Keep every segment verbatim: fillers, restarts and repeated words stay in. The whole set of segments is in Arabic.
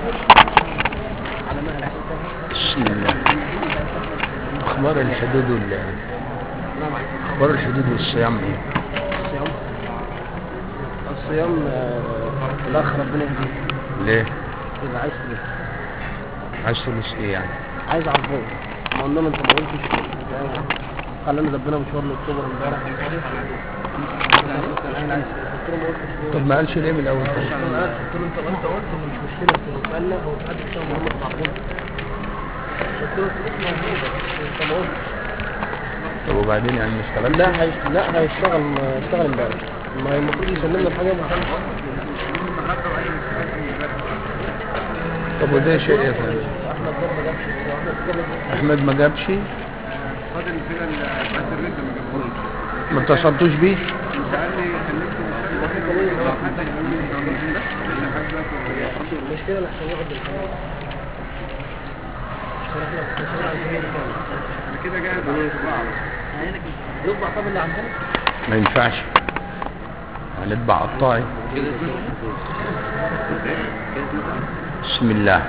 بسم الله. اخبار الحدود وال اخبار الحدود والصيام ايه؟ الصيام الصيام آه، الاخ ربنا يهديه. ليه؟ يبقى عايز فلوس. عايز فلوس ايه يعني؟ عايز عربيه. ما قلنا له انت ما قلتش خلينا ربنا مشوار لاكتوبر امبارح مش عارف. انا عايز قلت له ما قلتش. طب ما قالش ليه من الاول؟ انا قلت له انت قلت قلت مش مشكله الفلوس. قال لا هو مش عارف يشتغل محمد معقول. قلت له الفلوس موجوده انت ما قلتش. طب وبعدين يعني ما اشتغلش؟ لا هيش... لا هيشتغل هيشتغل امبارح. ما هي المفروض يسلمنا الحاجه مختلفه. طب وده شيء ايه ثاني؟ احمد ده ما جابش. احمد ما جابش؟ فاضل كده الاسر لسه ما جابهوش. ما اتصلتوش بيه؟ سألني كلمته مش كده اللي عشان ياخد الحاجه. انا كده جاهز على الطباعه. يطبع طب اللي عندنا. ما ينفعش، هنطبع قطاعي. بسم الله.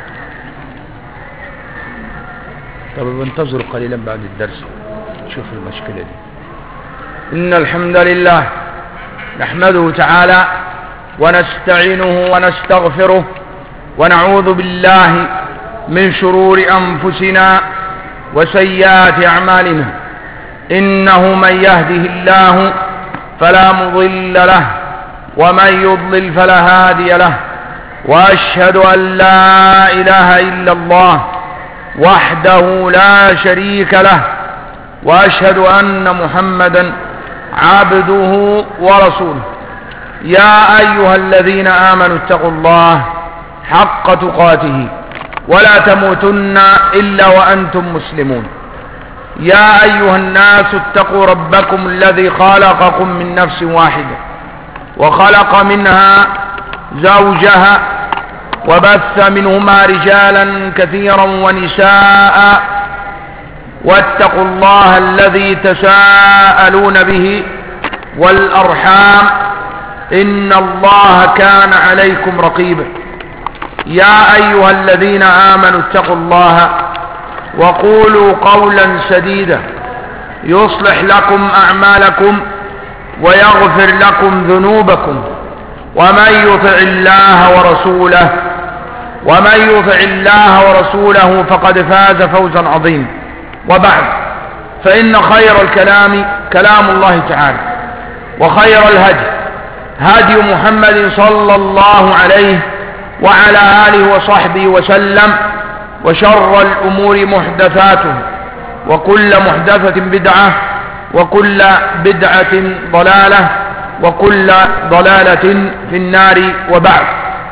طب بنتظر قليلا بعد الدرس نشوف المشكلة دي. إن الحمد لله نحمده تعالى ونستعينه ونستغفره ونعوذ بالله من شرور أنفسنا وسيئات أعمالنا. إنه من يهده الله فلا مضل له ومن يضلل فلا هادي له. وأشهد أن لا إله إلا الله وحده لا شريك له وأشهد أن محمدا عبده ورسوله. يا أيها الذين آمنوا اتقوا الله حق تقاته ولا تموتن إلا وأنتم مسلمون. يا أيها الناس اتقوا ربكم الذي خلقكم من نفس واحدة وخلق منها زوجها وبث منهما رجالا كثيرا ونساء واتقوا الله الذي تساءلون به والأرحام إن الله كان عليكم رقيبا. يا أيها الذين آمنوا اتقوا الله وقولوا قولا سديدا يصلح لكم أعمالكم ويغفر لكم ذنوبكم ومن يطع الله ورسوله ومن يطع الله ورسوله فقد فاز فوزا عظيما. وبعد، فإن خير الكلام كلام الله تعالى وخير الهدي هدي محمد صلى الله عليه وعلى آله وصحبه وسلم وشر الأمور محدثاتها وكل محدثة بدعة وكل بدعة ضلالة وكل ضلالة في النار. وبعد،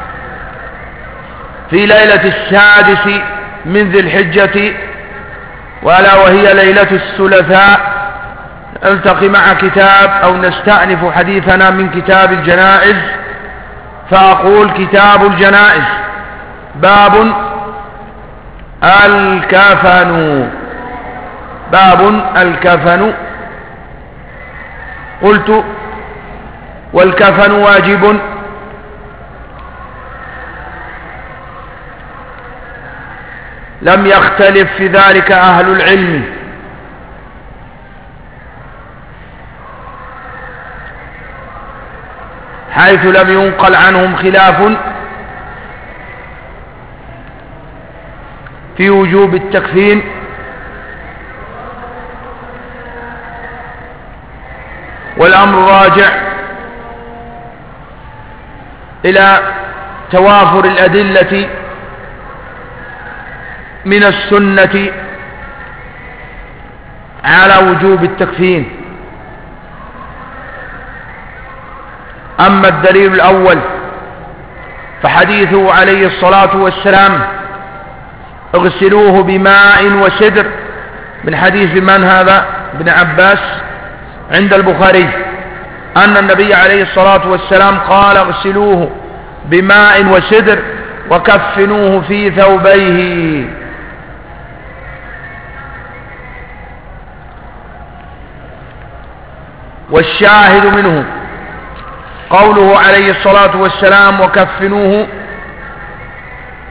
في ليلة السادس من ذي الحجة وألا وهي ليلة الثلاثاء نلتقي مع كتاب أو نستأنف حديثنا من كتاب الجنائز. فأقول كتاب الجنائز باب الكفن. باب الكفن. قلت والكفن واجب لم يختلف في ذلك أهل العلم حيث لم ينقل عنهم خلاف في وجوب التكفين والأمر راجع إلى توافر الأدلة من السنة على وجوب التكفين. أما الدليل الأول فحديثه عليه الصلاة والسلام اغسلوه بماء وسدر من حديث من هذا؟ ابن عباس عند البخاري أن النبي عليه الصلاة والسلام قال اغسلوه بماء وسدر وكفنوه في ثوبيه. والشاهد منه قوله عليه الصلاة والسلام وكفنوه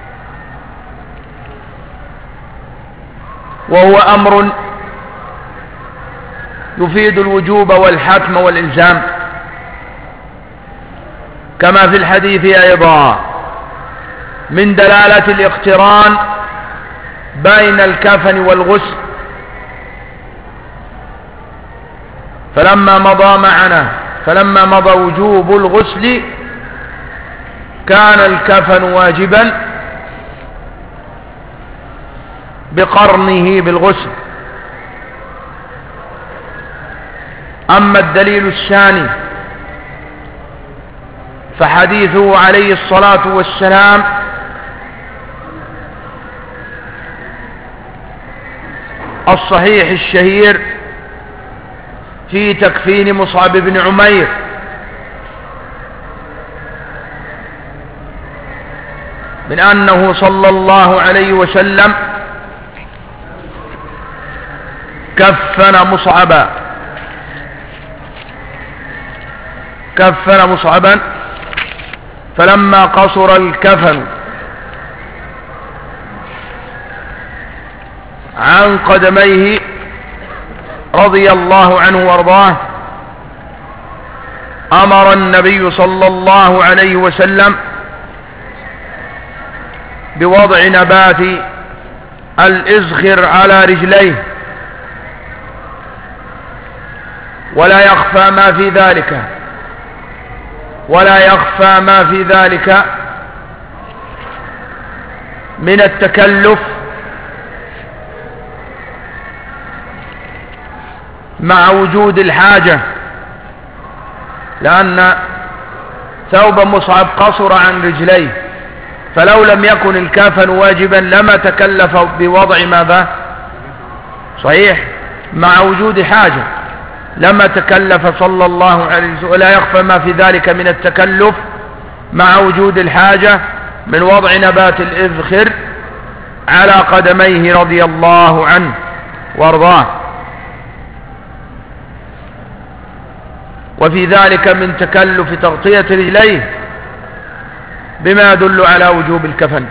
وهو أمر يفيد الوجوب والحتم والإلزام، كما في الحديث أيضا من دلالة الاقتران بين الكفن والغسل. فلما مضى معنا فلما مضى وجوب الغسل كان الكفن واجبا بقرنه بالغسل. أما الدليل الثاني فحديثه عليه الصلاة والسلام الصحيح الشهير في تكفين مصعب بن عمير، من أنه صلى الله عليه وسلم كفن مصعبا كفن مصعبا فلما قصر الكفن عن قدميه رضي الله عنه وارضاه أمر النبي صلى الله عليه وسلم بوضع نبات الإزخر على رجليه، ولا يخفى ما في ذلك ولا يخفى ما في ذلك من التكلف مع وجود الحاجة، لأن ثوب مصعب قصر عن رجليه، فلو لم يكن الكفن واجبا لما تكلف بوضع ماذا؟ صحيح، مع وجود حاجة لما تكلف صلى الله عليه وسلم، ولا يخفى ما في ذلك من التكلف مع وجود الحاجة من وضع نبات الإذخر على قدميه رضي الله عنه وارضاه. وفي ذلك من تكلف تغطية رجليه بما يدل على وجوب الكفن.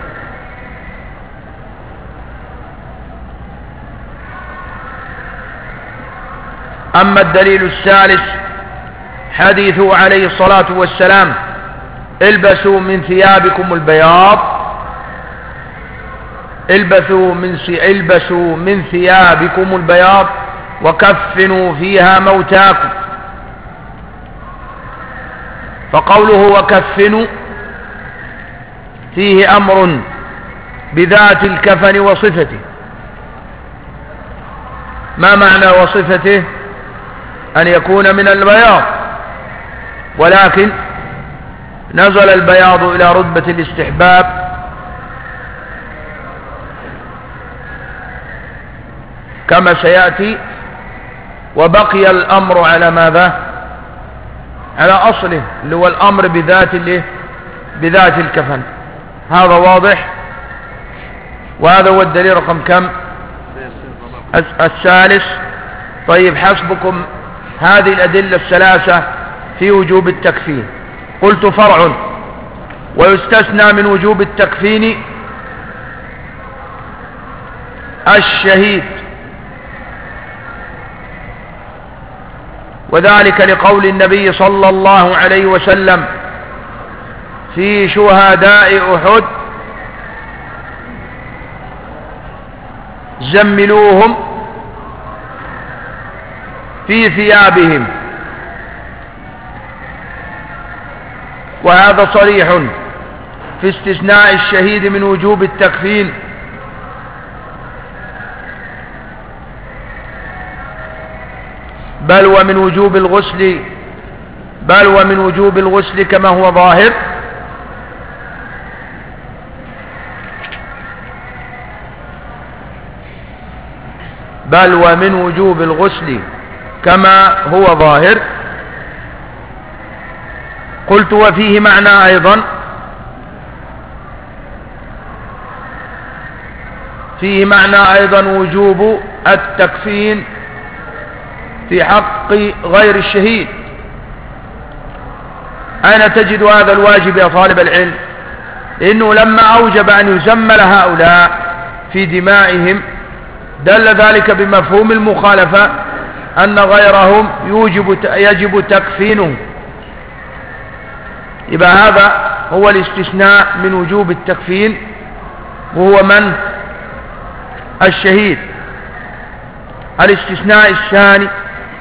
أما الدليل الثالث حديثه عليه الصلاة والسلام البسوا من ثيابكم البياض البسوا من البسوا من ثيابكم البياض وكفنوا فيها موتاكم. فقوله وكفنوا فيه أمر بذات الكفن وصفته. ما معنى وصفته؟ أن يكون من البياض، ولكن نزل البياض إلى رتبة الاستحباب كما سيأتي، وبقي الأمر على ماذا؟ على أصله اللي هو الأمر بذات اللي بذات الكفن. هذا واضح، وهذا هو الدليل رقم كم؟ الثالث. طيب حسبكم هذه الأدلة الثلاثة في وجوب التكفين. قلت فرع، ويستثنى من وجوب التكفين الشهيد، وذلك لقول النبي صلى الله عليه وسلم في شهداء أحد زملوهم في ثيابهم، وهذا صريح في استثناء الشهيد من وجوب التكفين. بل ومن وجوب الغسل بل ومن وجوب الغسل كما هو ظاهر بل ومن وجوب الغسل كما هو ظاهر. قلت وفيه معنى أيضا، فيه معنى أيضا وجوب التكفين في حق غير الشهيد. أين تجد هذا الواجب يا طالب العلم؟ إنه لما أوجب أن يزمل هؤلاء في دمائهم دل ذلك بمفهوم المخالفة أن غيرهم يوجب يجب تكفينه. يبقى هذا هو الاستثناء من وجوب التكفين، وهو من الشهيد. الاستثناء الثاني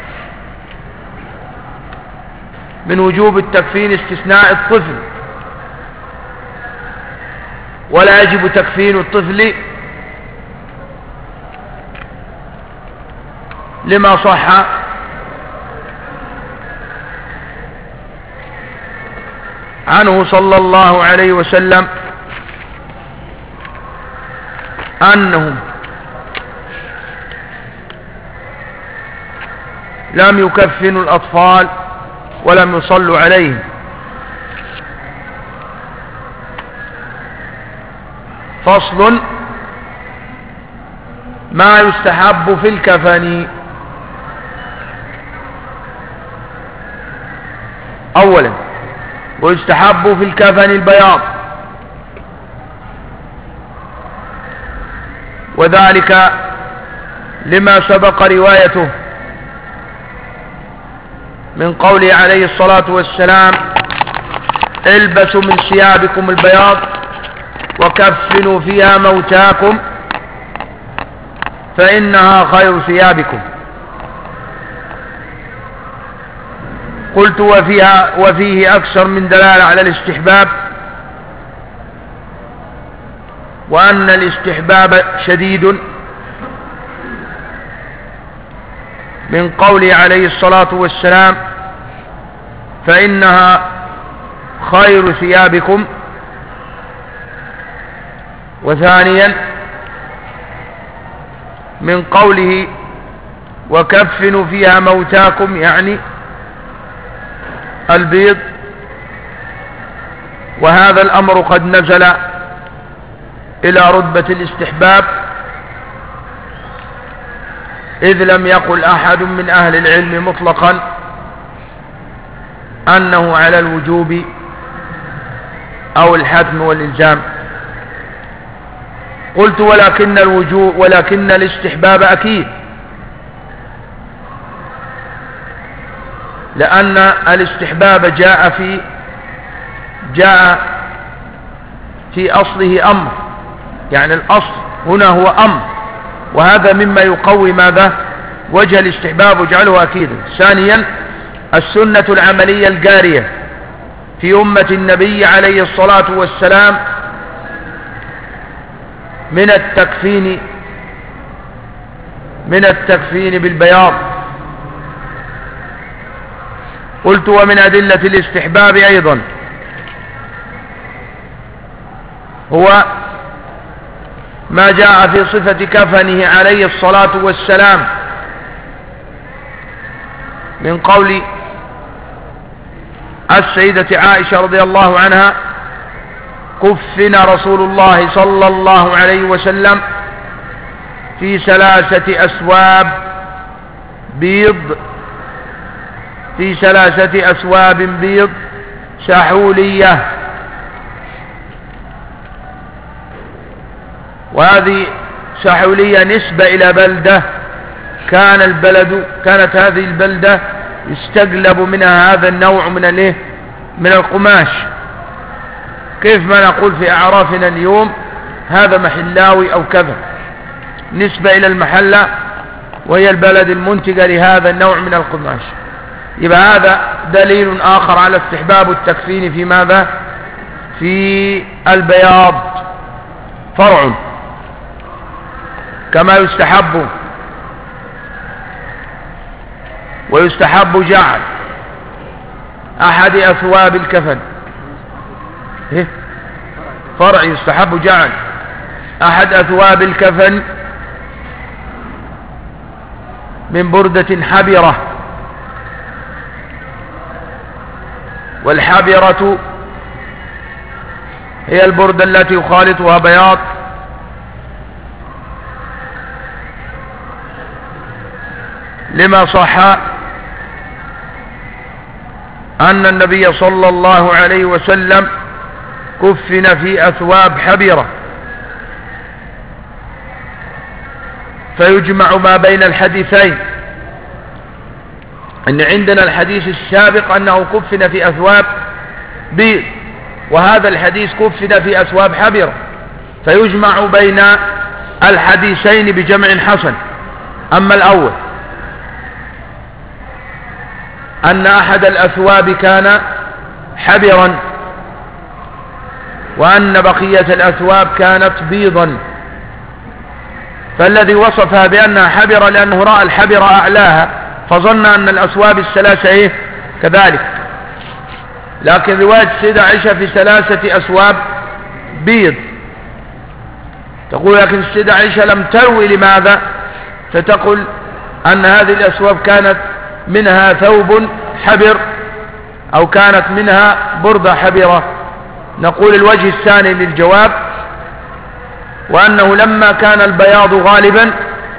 من وجوب التكفين استثناء الطفل، ولا يجب تكفين الطفل لما صح عنه صلى الله عليه وسلم أنهم لم يكفنوا الأطفال ولم يصلوا عليهم. فصل: ما يستحب في الكفن. أولا، ويستحب في الكفن البياض، وذلك لما سبق روايته من قوله عليه الصلاة والسلام: البسوا من ثيابكم البياض وكفنوا فيها موتاكم فإنها خير ثيابكم. قلت: وفيها وفيه أكثر من دلالة على الاستحباب، وأن الاستحباب شديد، من قوله عليه الصلاة والسلام: فإنها خير ثيابكم. وثانيا من قوله: وكفنوا فيها موتاكم، يعني البيض. وهذا الأمر قد نزل إلى رتبة الاستحباب، إذ لم يقل أحد من أهل العلم مطلقا أنه على الوجوب أو الحتم والإلزام. قلت: ولكن الوجوب ولكن الاستحباب أكيد، لأن الاستحباب جاء في جاء في أصله أمر، يعني الأصل هنا هو أمر، وهذا مما يقوي ماذا؟ وجه الاستحباب وجعله أكيدا. ثانيا، السنة العملية الجارية في أمة النبي عليه الصلاة والسلام من التكفين من التكفين بالبياض. قلت: ومن أدلة الاستحباب أيضا هو ما جاء في صفة كفنه عليه الصلاة والسلام من قول السيدة عائشة رضي الله عنها: كفن رسول الله صلى الله عليه وسلم في ثلاثة أثواب بيض في ثلاثة أثواب بيض سحولية. وهذه سحولية نسبة إلى بلدة كان البلد كانت هذه البلدة يستقلب منها هذا النوع من الايه من القماش، كيف ما نقول في أعرافنا اليوم هذا محلاوي أو كذا، نسبة إلى المحلة وهي البلد المنتجة لهذا النوع من القماش. يبقى هذا دليل آخر على استحباب التكفين في ماذا؟ في البياض. فرع: كما يستحب ويستحب جعل أحد أثواب الكفن. إيه؟ فرع: يستحب جعل أحد أثواب الكفن من بردة حبرة. والحبرة هي البردة التي يخالطها بياض، لما صح أن النبي صلى الله عليه وسلم كفن في أثواب حبرة، فيجمع ما بين الحديثين. ان عندنا الحديث السابق انه كفن في اثواب بيض، وهذا الحديث كفن في اثواب حبر، فيجمع بين الحديثين بجمع حسن. اما الاول ان احد الاثواب كان حبرا، وان بقية الاثواب كانت بيضا، فالذي وصفها بانها حبر لانه راى الحبر اعلاها فظن ان الاثواب الثلاثة ايه كذلك، لكن رواية السيدة عائشة في ثلاثة اثواب بيض. تقول لكن السيدة عائشة لم تروي لماذا، فتقول ان هذه الاثواب كانت منها ثوب حبر او كانت منها بردة حبرة. نقول الوجه الثاني للجواب وانه لما كان البياض غالبا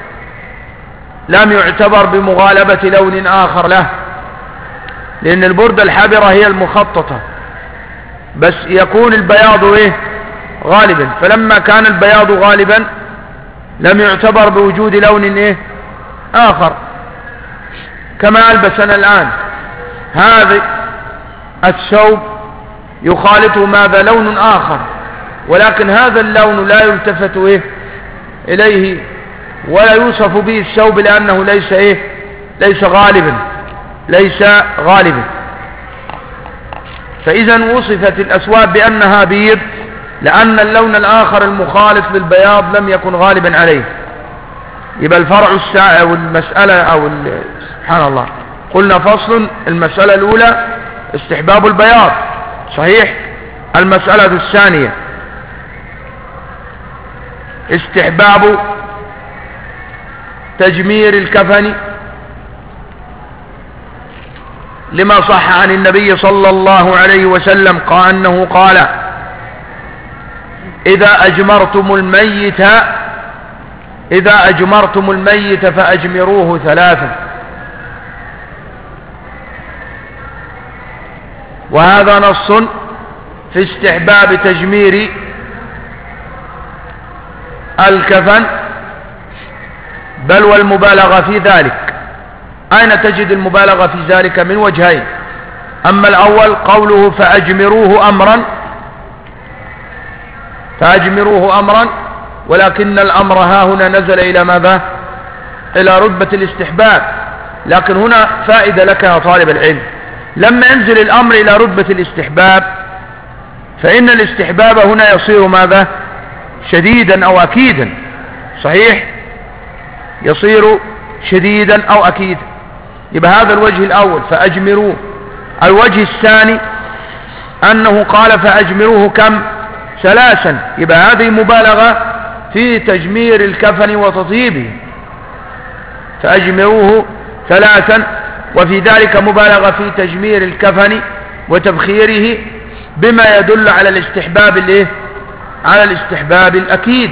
لم يعتبر بمغالبة لون آخر له، لأن البردة الحبرة هي المخططة، بس يكون البياض إيه غالبا، فلما كان البياض غالبا لم يعتبر بوجود لون إيه آخر. كما ألبسنا الآن هذا الثوب يخالطه ماذا لون آخر، ولكن هذا اللون لا يلتفت إيه إليه ولا يوصف به الثوب لأنه ليس إيه ليس غالبا ليس غالبا. فإذا وصفت الأثواب بأنها بيض لأن اللون الآخر المخالط للبياض لم يكن غالبا عليه. يبقى الفرع الساعة أو المسألة أو سبحان الله قلنا فصل. المسألة الأولى استحباب البياض صحيح. المسألة الثانية استحباب تجمير الكفن لما صح عن النبي صلى الله عليه وسلم قال أنه قال إذا أجمرتم الميت إذا أجمرتم الميت فأجمروه ثلاثا. وهذا نص في استحباب تجمير الكفن، بل والمبالغة في ذلك. أين تجد المبالغة في ذلك؟ من وجهين. أما الأول قوله فأجمروه أمرا فأجمروه أمرا ولكن الأمر ها هنا نزل إلى ماذا؟ إلى رتبة الاستحباب. لكن هنا فائدة لك يا طالب العلم، لما ينزل الأمر إلى رتبة الاستحباب فإن الاستحباب هنا يصير ماذا؟ شديدا أو أكيدا صحيح، يصير شديدا أو أكيدا. يبقى هذا الوجه الأول فأجمروه. الوجه الثاني أنه قال فأجمروه كم؟ ثلاثا. يبقى هذه مبالغة في تجمير الكفن وتطيبه، فأجمروه ثلاثا، وفي ذلك مبالغة في تجمير الكفن وتبخيره بما يدل على الاستحباب الايه؟ على الاستحباب الأكيد.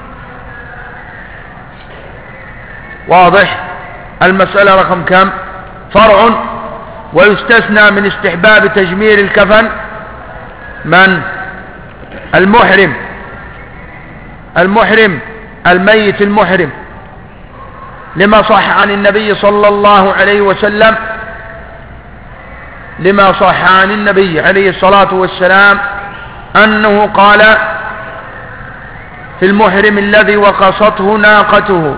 واضح؟ المسألة رقم كم؟ فرع. ويستثنى من استحباب تجمير الكفن من؟ المحرم المحرم الميت المحرم، لما صح عن النبي صلى الله عليه وسلم لما صح عن النبي عليه الصلاة والسلام أنه قال في المحرم الذي وقصته ناقته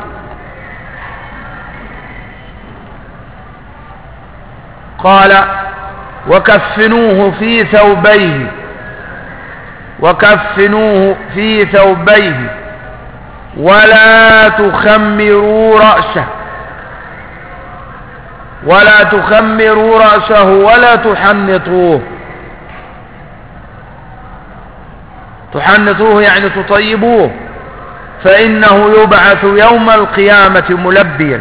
قال وكفنوه في ثوبيه وكفنوه في ثوبيه ولا تخمروا رأسه ولا تخمروا رأسه ولا تحنطوه. تحنطوه يعني تطيبوه، فإنه يبعث يوم القيامة ملبيا.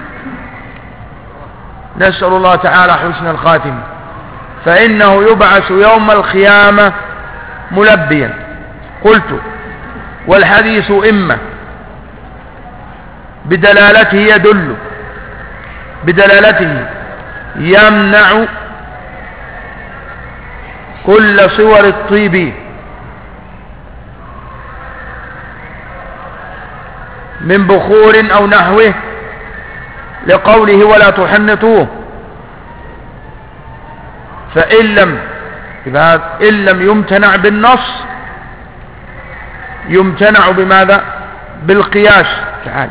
نسأل الله تعالى حسن الخاتم. فإنه يبعث يوم القيامة ملبيا. قلت والحديث إما بدلالته يدل بدلالته يمنع كل صور الطيب من بخور أو نحوه لقوله ولا تحنطوه. فإن لم إن لم يمتنع بالنص يمتنع بماذا؟ بالقياس. تعال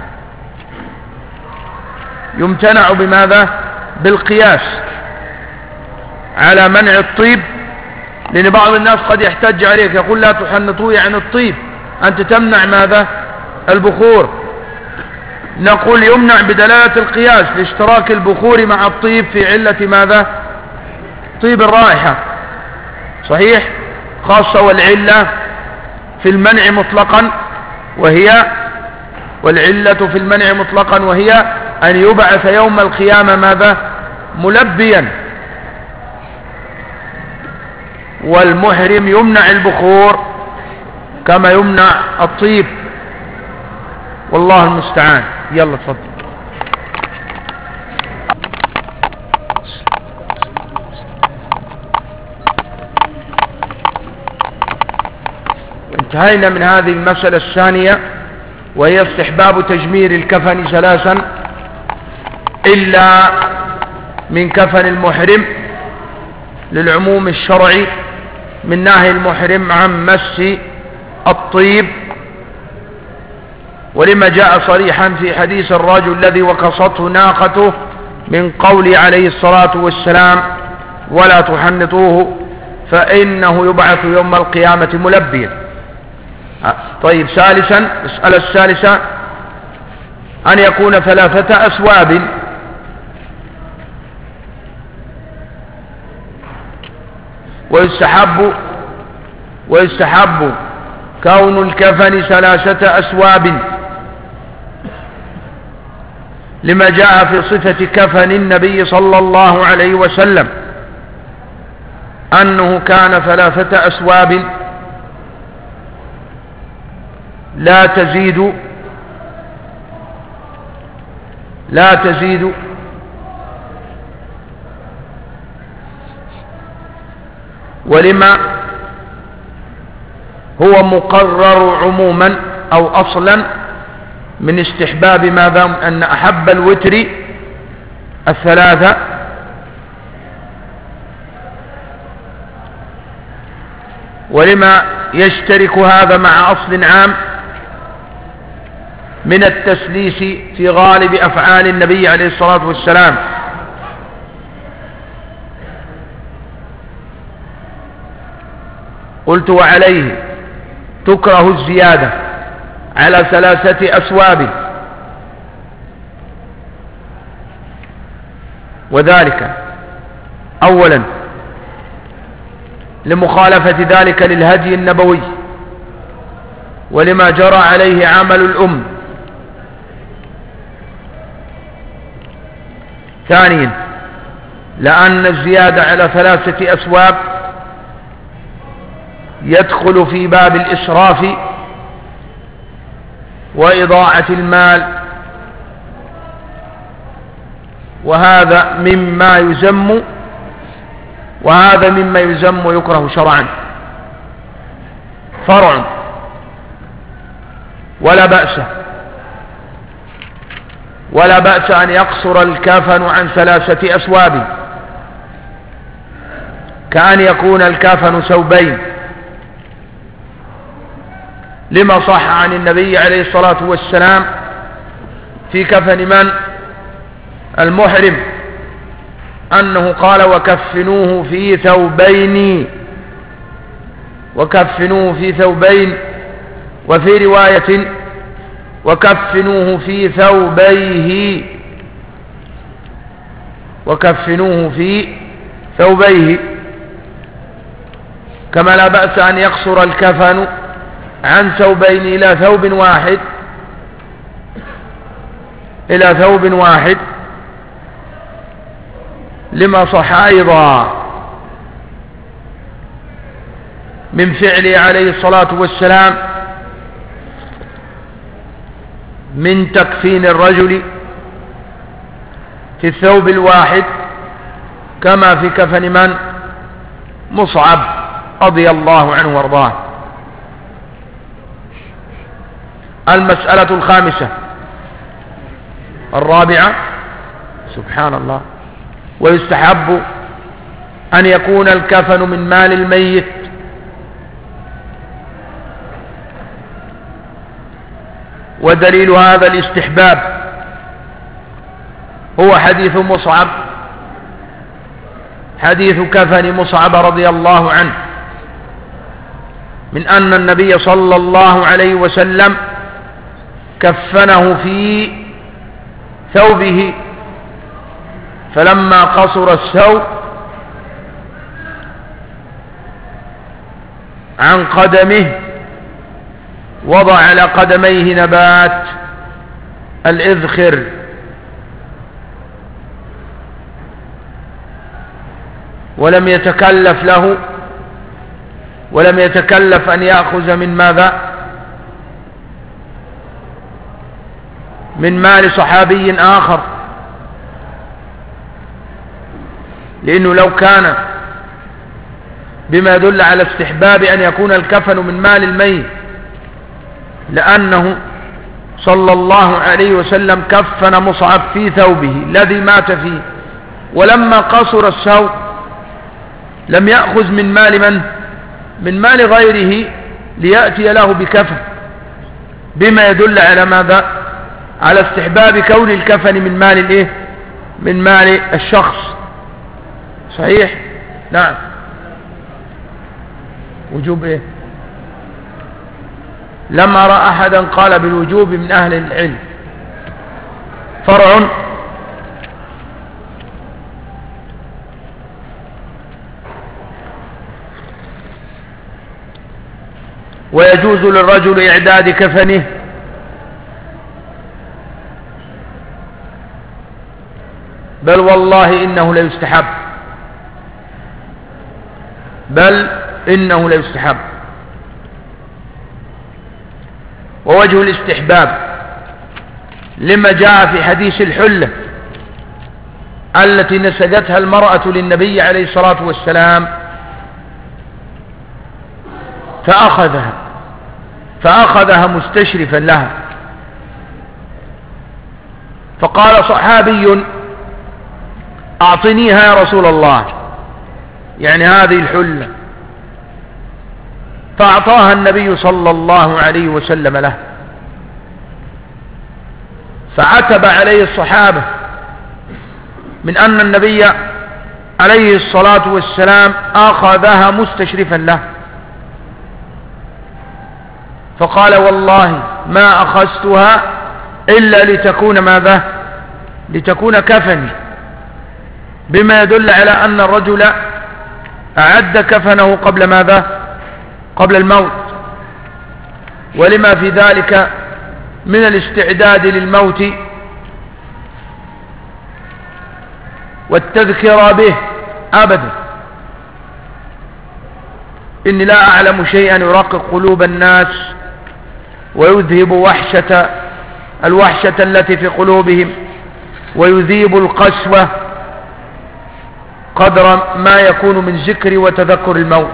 يمتنع بماذا؟ بالقياس على منع الطيب، لأن بعض الناس قد يحتج عليك يقول لا تحنطوه يعني الطيب، أنت تمنع ماذا؟ البخور. نقول يمنع بدلالة القياس لاشتراك البخور مع الطيب في علة ماذا؟ طيب الرائحة. صحيح؟ خاصة والعلة في المنع مطلقا وهي والعلة في المنع مطلقا وهي أن يبعث يوم القيامة ماذا؟ ملبيا. والمحرم يمنع البخور كما يمنع الطيب، والله المستعان. يلا تفضل. انتهينا من هذه المسألة الثانية، وهي استحباب تجمير الكفن ثلاثا إلا من كفن المحرم للعموم الشرعي من نهي المحرم عن مس الطيب، ولما جاء صريحا في حديث الرجل الذي وقصته ناقته من قول عليه الصلاة والسلام ولا تحنطوه فإنه يبعث يوم القيامة ملبيا. طيب ثالثا، المسألة الثالثة أن يكون ثلاثة أثواب، ويستحب ويستحب كون الكفن ثلاثة أثواب لما جاء في صفة كفن النبي صلى الله عليه وسلم أنه كان ثلاثة أثواب لا تزيد لا تزيد ولما هو مقرر عموما أو أصلا من استحباب ماذا؟ أن أحب الوتر الثلاثة، ولما يشترك هذا مع أصل عام من التسليس في غالب أفعال النبي عليه الصلاة والسلام. قلت وعليه تكره الزيادة على ثلاثة أثواب، وذلك أولا لمخالفة ذلك للهدي النبوي ولما جرى عليه عمل الأم. ثانيا لأن الزيادة على ثلاثة أثواب يدخل في باب الإسراف وإضاعة المال، وهذا مما يذم وهذا مما يذم ويكره شرعا. فرع ولا بأس ولا بأس أن يقصر الكفن عن ثلاثة أثواب، كأن يكون الكفن ثوبين، لما صح عن النبي عليه الصلاة والسلام في كفن من؟ المحرم، أنه قال وكفنوه في ثوبين وكفنوه في ثوبين، وفي رواية وكفنوه في ثوبيه وكفنوه في ثوبيه كما لا بأس أن يقصر الكفن عن ثوبين إلى ثوب واحد إلى ثوب واحد لما صح أيضا من فعله عليه الصلاة والسلام من تكفين الرجل في الثوب الواحد كما في كفن من؟ مصعب رضي الله عنه وارضاه. المسألة الخامسة الرابعة سبحان الله. ويستحب أن يكون الكفن من مال الميت، ودليل هذا الاستحباب هو حديث مصعب، حديث كفن مصعب رضي الله عنه، من أن النبي صلى الله عليه وسلم كفنه في ثوبه، فلما قصر الثوب عن قدمه وضع على قدميه نبات الإذخر، ولم يتكلف له ولم يتكلف أن يأخذ من ماذا؟ من مال صحابي آخر، لأنه لو كان بما يدل على استحباب أن يكون الكفن من مال الميت لأنه صلى الله عليه وسلم كفن مصعب في ثوبه الذي مات فيه، ولما قصر الثوب لم يأخذ من مال من؟ من مال غيره ليأتي له بكفن، بما يدل على ماذا؟ على استحباب كون الكفن من مال الايه؟ من مال الشخص. صحيح؟ نعم. وجوب ايه؟ لم أرى أحدا قال بالوجوب من أهل العلم. فرع ويجوز للرجل إعداد كفنه بل والله إنه لا يستحب، بل إنه لا يستحب. ووجه الاستحباب لما جاء في حديث الحلة التي نسجتها المرأة للنبي عليه الصلاة والسلام فأخذها فأخذها مستشرفا لها، فقال صحابي أعطنيها يا رسول الله، يعني هذه الحلة، فأعطاها النبي صلى الله عليه وسلم له، فعتب عليه الصحابة من أن النبي عليه الصلاة والسلام أخذها مستشرفا له، فقال والله ما أخذتها إلا لتكون ماذا؟ لتكون كفني، بما يدل على أن الرجل أعد كفنه قبل ماذا؟ قبل الموت، ولما في ذلك من الاستعداد للموت والتذكر به أبدا. إني لا أعلم شيئا يرقق قلوب الناس ويذهب وحشة الوحشة التي في قلوبهم ويذيب القسوة قدر ما يكون من ذكر وتذكر الموت.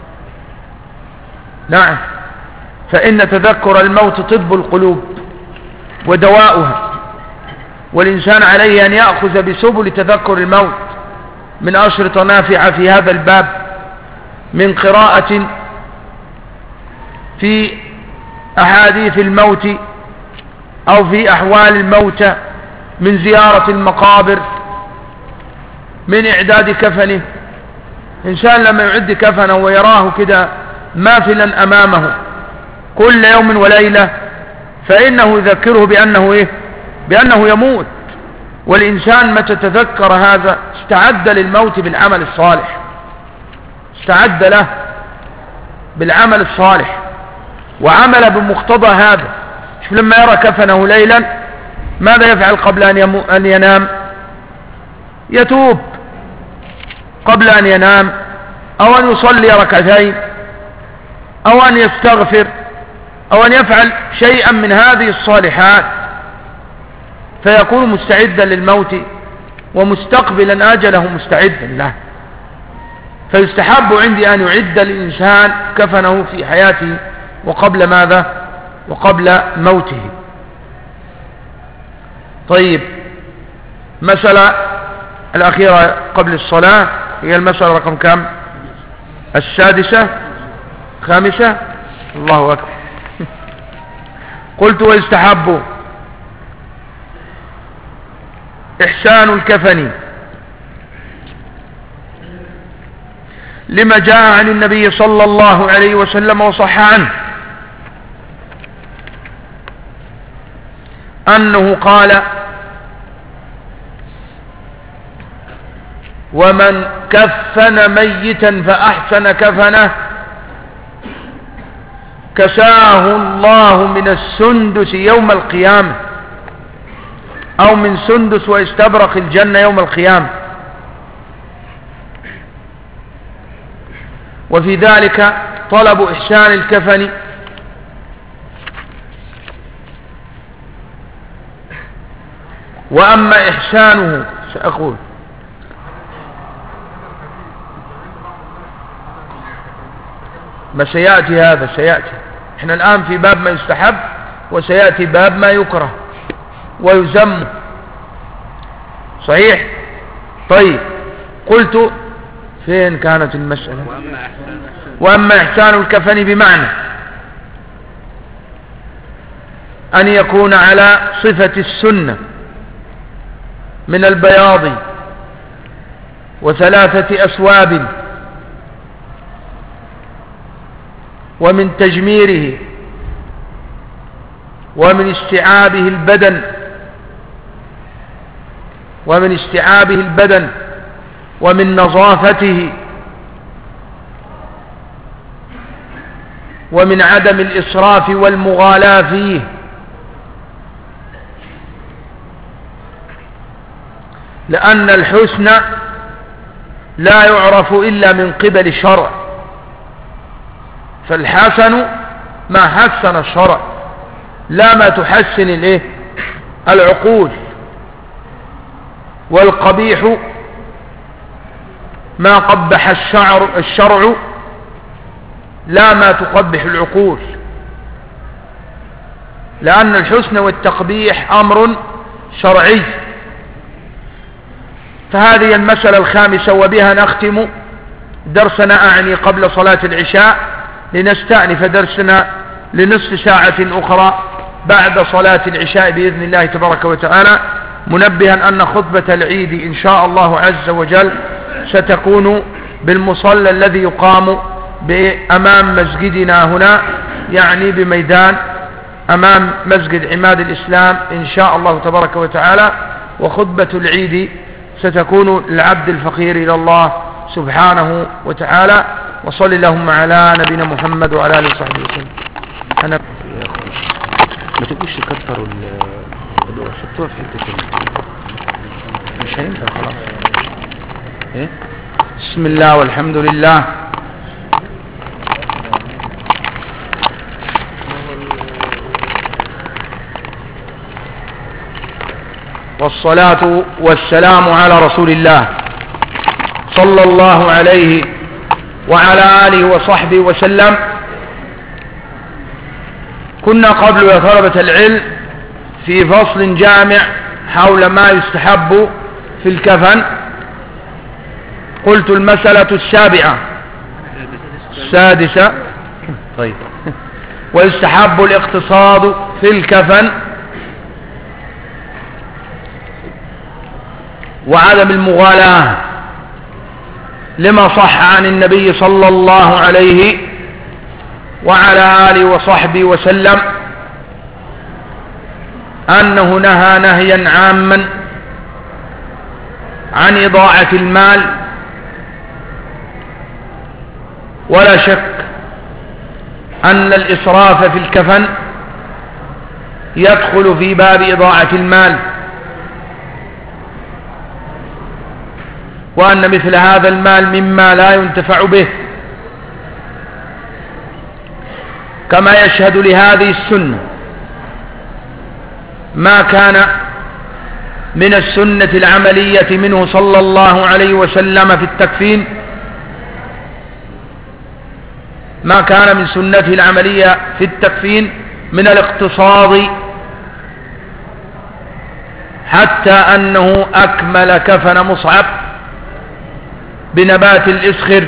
نعم، فإن تذكر الموت طب القلوب ودواؤها، والإنسان عليه أن يأخذ بسبل تذكر الموت من أشرطة نافعة في هذا الباب، من قراءة في أحاديث الموت أو في أحوال الموتى، من زيارة المقابر، من إعداد كفنه. إنسان لما يعد كفنه ويراه كده ماثلا أمامه كل يوم وليلة فإنه يذكره بأنه إيه؟ بأنه يموت. والإنسان متى تذكر هذا استعد للموت بالعمل الصالح، استعد له بالعمل الصالح وعمل بمقتضى هذا. شوف لما يرى كفنه ليلا ماذا يفعل قبل أن, يمو أن ينام؟ يتوب قبل أن ينام، أو أن يصلي ركعتين، أو أن يستغفر، أو أن يفعل شيئا من هذه الصالحات، فيكون مستعدا للموت ومستقبلا أجله مستعدا له. فيستحب عندي أن يعد الإنسان كفنه في حياته وقبل ماذا؟ وقبل موته. طيب، مسألة الأخيرة قبل الصلاة هي المسألة رقم كم؟ السادسة خامسة. الله أكبر. قلت ويستحب إحسان الكفن لما جاء عن النبي صلى الله عليه وسلم وصح عنه أنه قال: ومن كفن ميتا فأحسن كفنه كساه الله من السندس يوم القيامة، أو من سندس واستبرق الجنة يوم القيامة. وفي ذلك طلب إحسان الكفن وأما إحسانه سأقول ما سيأتي، هذا سيأتي. احنا الآن في باب ما يستحب، وسيأتي باب ما يكره ويذم. صحيح؟ طيب، قلت فين كانت المسألة؟ وأما إحسان الكفن بمعنى أن يكون على صفة السنة من البياض وثلاثة أسواب، ومن تجميره ومن استيعابه البدن ومن استيعابه البدن ومن نظافته ومن عدم الإسراف والمغالاة فيه، لأن الحسن لا يعرف إلا من قبل الشرع، فالحسن ما حسن الشرع لا ما تحسن الايه العقول، والقبيح ما قبح الشعر الشرع لا ما تقبح العقول، لأن الحسن والتقبيح أمر شرعي. فهذه المسألة الخامسة، وبها نختم درسنا أعني قبل صلاة العشاء، لنستأنف درسنا لنصف ساعة أخرى بعد صلاة العشاء بإذن الله تبارك وتعالى، منبها أن خطبة العيد إن شاء الله عز وجل ستكون بالمصلى الذي يقام أمام مسجدنا هنا، يعني بميدان أمام مسجد عماد الإسلام إن شاء الله تبارك وتعالى. وخطبة العيد ستكون للعبد الفقير إلى الله سبحانه وتعالى. وصل اللهم على نبينا محمد وعلى آله وصحبه وسلم. أنا ما تبقوش تكتروا الدور، حطوها في حتة مش هينفع خلاص. ايه؟ بسم الله والحمد لله والصلاة والسلام على رسول الله صلى الله عليه وعلى آله وصحبه وسلم. كنا قبل يا طلبة العلم في فصل جامع حول ما يستحب في الكفن. قلت المسألة السابعة السادسة طيب ويستحب الاقتصاد في الكفن وعدم المغالاة، لما صح عن النبي صلى الله عليه وعلى آله وصحبه وسلم أنه نهى نهيا عاما عن إضاعة المال. ولا شك أن الإسراف في الكفن يدخل في باب إضاعة المال، وأن مثل هذا المال مما لا ينتفع به، كما يشهد لهذه السنة ما كان من السنة العملية منه صلى الله عليه وسلم في التكفين، ما كان من سنته العملية في التكفين من الاقتصاد حتى أنه أكمل كفن مصعب بنبات الإسخر،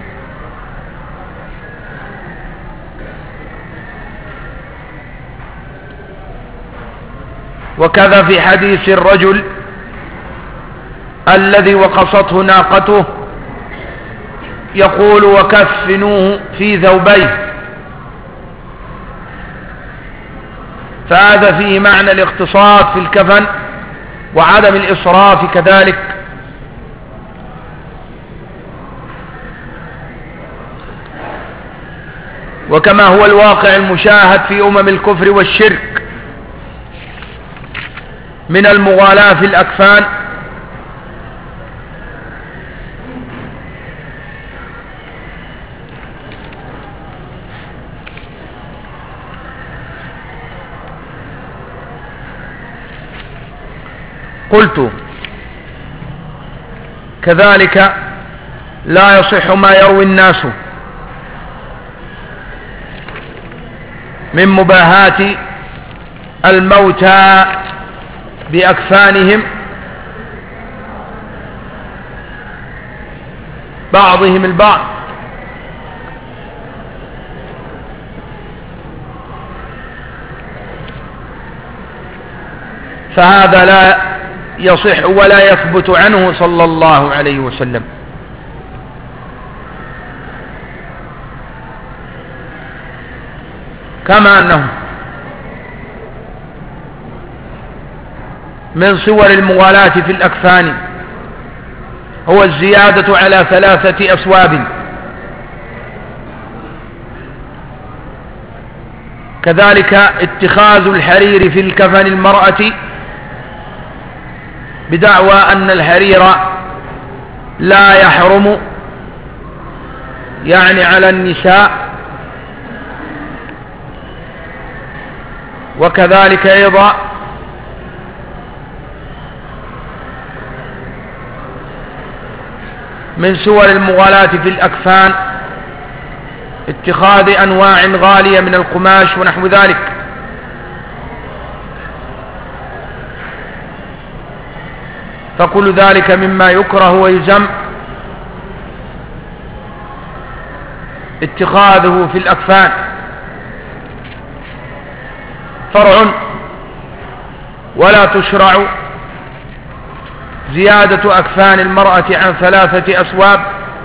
وكذا في حديث الرجل الذي وقصته ناقته يقول وكفنوه في ثوبيه، فهذا فيه معنى الاقتصاد في الكفن وعدم الإسراف كذلك. وكما هو الواقع المشاهد في أمم الكفر والشرك من المغالاة في الأكفان، قلت كذلك لا يصح ما يروي الناس من مباهاة الموتى بأكفانهم، بعضهم البعض، فهذا لا يصح ولا يثبت عنه صلى الله عليه وسلم. كما أنه من صور المغالاة في الأكفان هو الزيادة على ثلاثة أسواب، كذلك اتخاذ الحرير في الكفن المرأة بدعوى أن الحرير لا يحرم يعني على النساء، وكذلك أيضا من صور المغالاة في الأكفان اتخاذ أنواع غالية من القماش ونحو ذلك. فكل ذلك مما يكره ويذم اتخاذه في الأكفان. فرع ولا تشرع زيادة أكفان المرأة عن ثلاثة أسواب،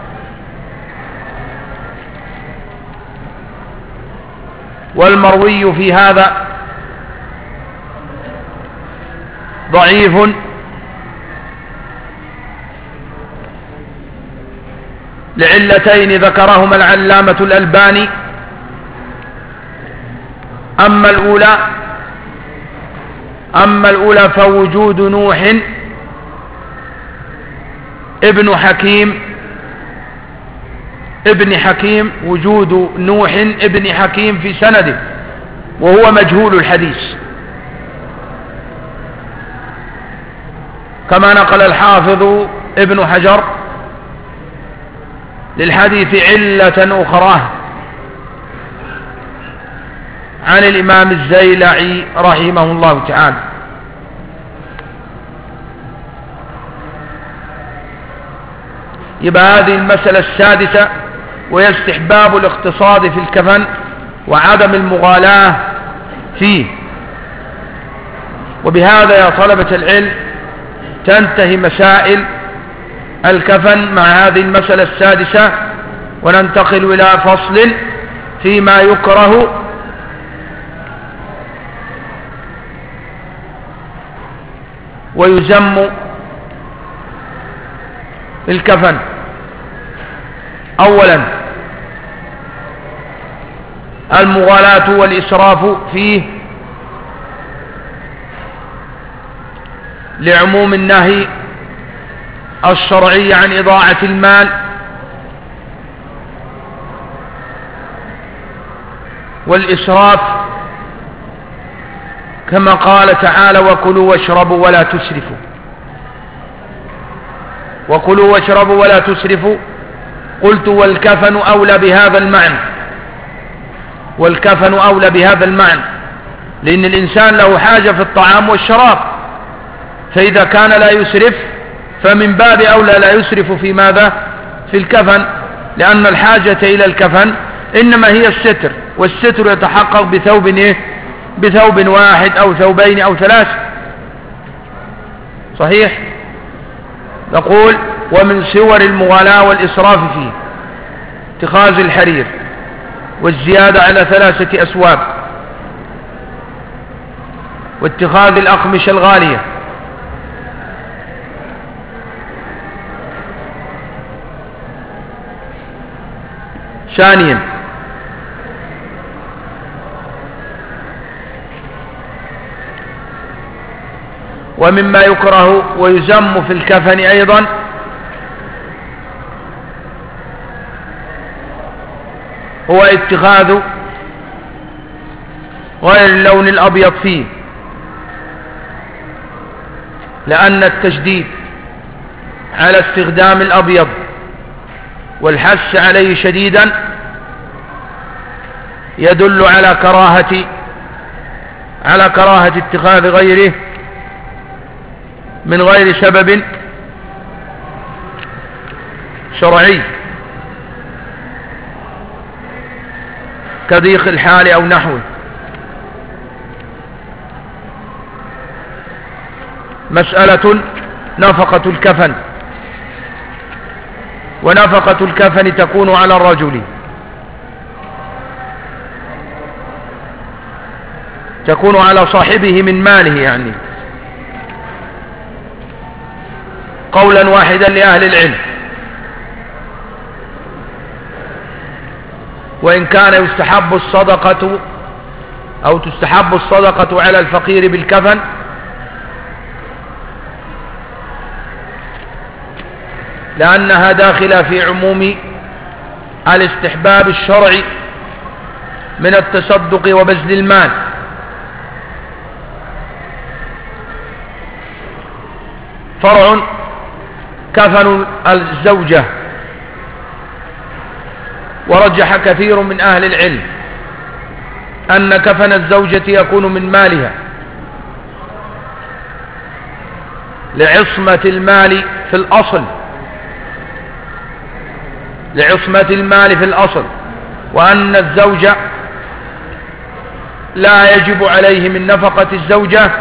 والمروي في هذا ضعيف لعلتين ذكرهما العلامة الألباني. أما الأولى أما الأولى فوجود نوح ابن حكيم ابن حكيم وجود نوح ابن حكيم في سنده، وهو مجهول الحديث، كما نقل الحافظ ابن حجر للحديث علة أخرى عن الإمام الزيلعي رحمه الله تعالى. يبقى هذه المسألة السادسة، وهي استحباب الاقتصاد في الكفن وعدم المغالاة فيه. وبهذا يا طلبة العلم تنتهي مسائل الكفن مع هذه المسألة السادسة، وننتقل إلى فصل فيما يكره ويذم الكفن. أولا المغالاة والإسراف فيه لعموم النهي الشرعي عن إضاعة المال، والإسراف كما قال تعالى وكلوا واشربوا ولا تسرفوا، وكلوا واشربوا ولا تسرفوا. قلت والكفن أولى بهذا المعنى، والكفن أولى بهذا المعنى، لأن الإنسان له حاجة في الطعام والشراب، فإذا كان لا يسرف فمن باب أولى لا يسرف في ماذا؟ في الكفن، لأن الحاجة إلى الكفن إنما هي الستر، والستر يتحقق بثوب إيه؟ بثوب واحد أو ثوبين أو ثلاث. صحيح؟ نقول ومن صور المغالاة والإسراف فيه اتخاذ الحرير والزيادة على ثلاثة أسواب، واتخاذ الأقمشة الغالية، ثانيا ومما يكره ويذم في الكفن أيضا هو اتخاذ غير اللون الأبيض فيه، لأن التشديد على استخدام الأبيض والحث عليه شديدا يدل على كراهة على كراهة اتخاذ غيره من غير سبب شرعي كضيق الحال أو نحوه. مسألة نفقة الكفن. ونفقة الكفن تكون على الرجل، تكون على صاحبه من ماله، يعني قولا واحدا لأهل العلم، وإن كان يستحب الصدقة أو تستحب الصدقة على الفقير بالكفن، لأنها داخلة في عموم الاستحباب الشرعي من التصدق وبذل المال. فرع كفن الزوجة، ورجح كثير من أهل العلم أن كفن الزوجة يكون من مالها لعصمة المال في الأصل لعصمة المال في الأصل وأن الزوج لا يجب عليه من نفقة الزوجة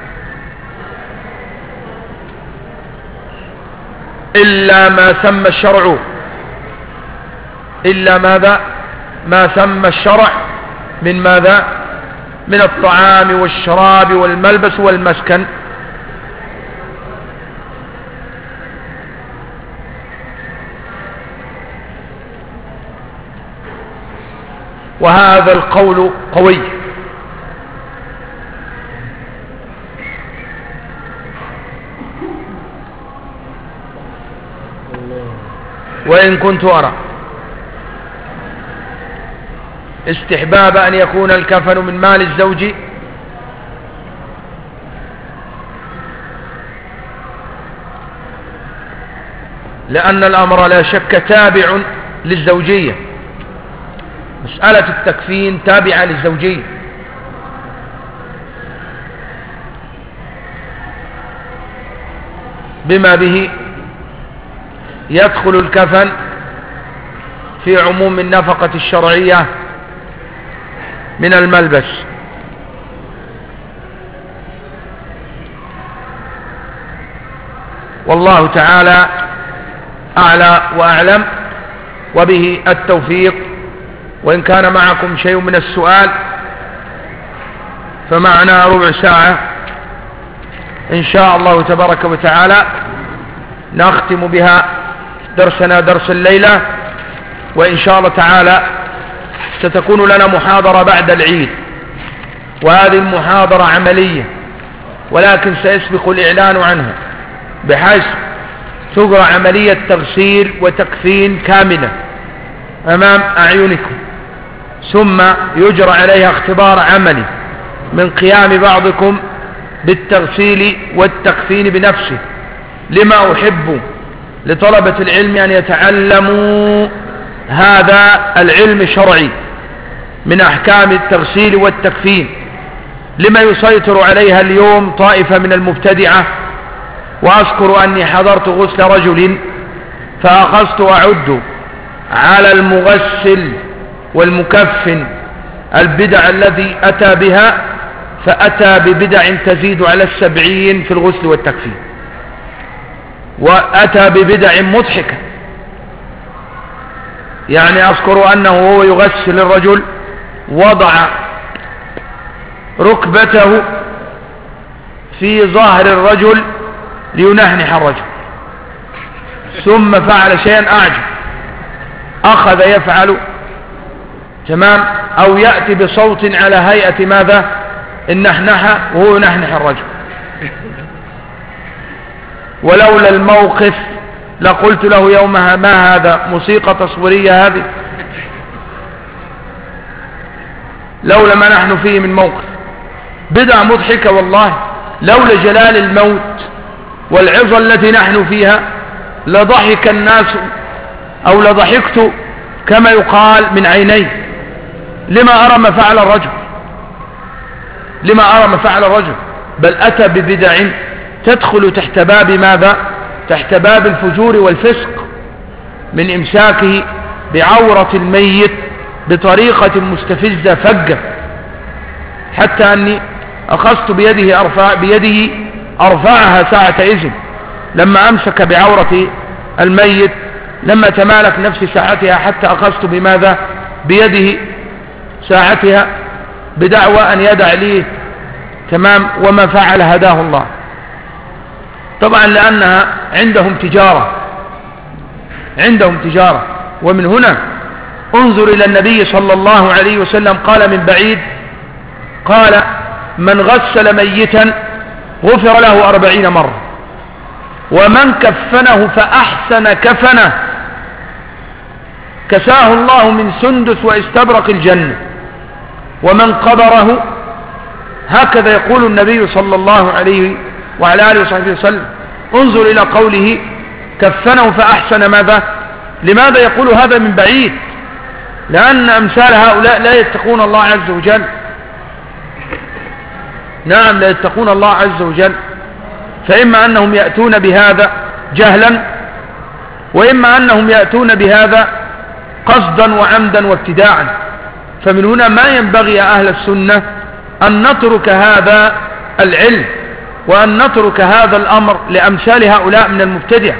إلا ما سمى الشرع إلا ماذا ما سمى الشرع من ماذا من الطعام والشراب والملبس والمسكن. وهذا القول قوي، وإن كنت أرى استحباب أن يكون الكفن من مال الزوج لأن الأمر لا شك تابع للزوجية. مسألة التكفين تابعة للزوجية، بما به يدخل الكفن في عموم النفقة الشرعية من الملبس. والله تعالى أعلى وأعلم، وبه التوفيق. وإن كان معكم شيء من السؤال فمعنا ربع ساعة إن شاء الله تبارك وتعالى نختم بها درسنا درس الليلة، وإن شاء الله تعالى ستكون لنا محاضرة بعد العيد، وهذه المحاضرة عملية ولكن سيسبق الإعلان عنها، بحيث تجرى عملية تغسيل وتكفين كاملة أمام أعينكم، ثم يجرى عليها اختبار عملي من قيام بعضكم بالتغسيل والتكفين بنفسه، لما أحب لطلبة العلم أن يتعلموا هذا العلم الشرعي من أحكام التغسيل والتكفين، لما يسيطر عليها اليوم طائفة من المبتدعة وأذكر أني حضرت غسل رجل فأخذت أعد على المغسل والمكفن البدع الذي أتى بها، فأتى ببدع تزيد على السبعين في الغسل والتكفين، وأتى ببدع مضحكة. يعني أذكر أنه هو يغسل الرجل وضع ركبته في ظهر الرجل لينحنح الرجل، ثم فعل شيئا أعجب، أخذ يفعل تمام أو يأتي بصوت على هيئة ماذا؟ النحنحة، وهو ينحنح الرجل. ولولا الموقف لقلت له يومها ما هذا؟ موسيقى تصويرية هذه؟ لولا ما نحن فيه من موقف. بدع مضحكة والله، لولا جلال الموت والعظة التي نحن فيها لضحك الناس أو لضحكت كما يقال من عيني. لما أرى ما فعل الرجل، لما أرى ما فعل الرجل، بل أتى ببدع تدخل تحت باب ماذا؟ تحت باب الفجور والفسق، من إمساكه بعورة الميت بطريقة مستفزة فجة، حتى أني أخذت بيده أرفع بيده أرفعها ساعة إذن لما أمسك بعورة الميت، لما تمالك نفسي ساعتها حتى أخذت بماذا؟ بيده ساعتها، بدعوى أن يدع لي تمام، وما فعل هداه الله. طبعا لأنها عندهم تجارة، عندهم تجارة. ومن هنا انظر إلى النبي صلى الله عليه وسلم قال من بعيد، قال من غسل ميتا غفر له أربعين مرة، ومن كفنه فأحسن كفنه كساه الله من سندس واستبرق الجنة، ومن قبره، هكذا يقول النبي صلى الله عليه وعلى آله وصحبه وسلم. انظر إلى قوله كفنه فأحسن ماذا؟ لماذا يقول هذا من بعيد؟ لأن أمثال هؤلاء لا يتقون الله عز وجل. نعم لا يتقون الله عز وجل، فإما أنهم يأتون بهذا جهلا، وإما أنهم يأتون بهذا قصدا وعمدا وابتداعا. فمن هنا ما ينبغي يا أهل السنة أن نترك هذا العلم وأن نترك هذا الأمر لأمثال هؤلاء من المبتدع.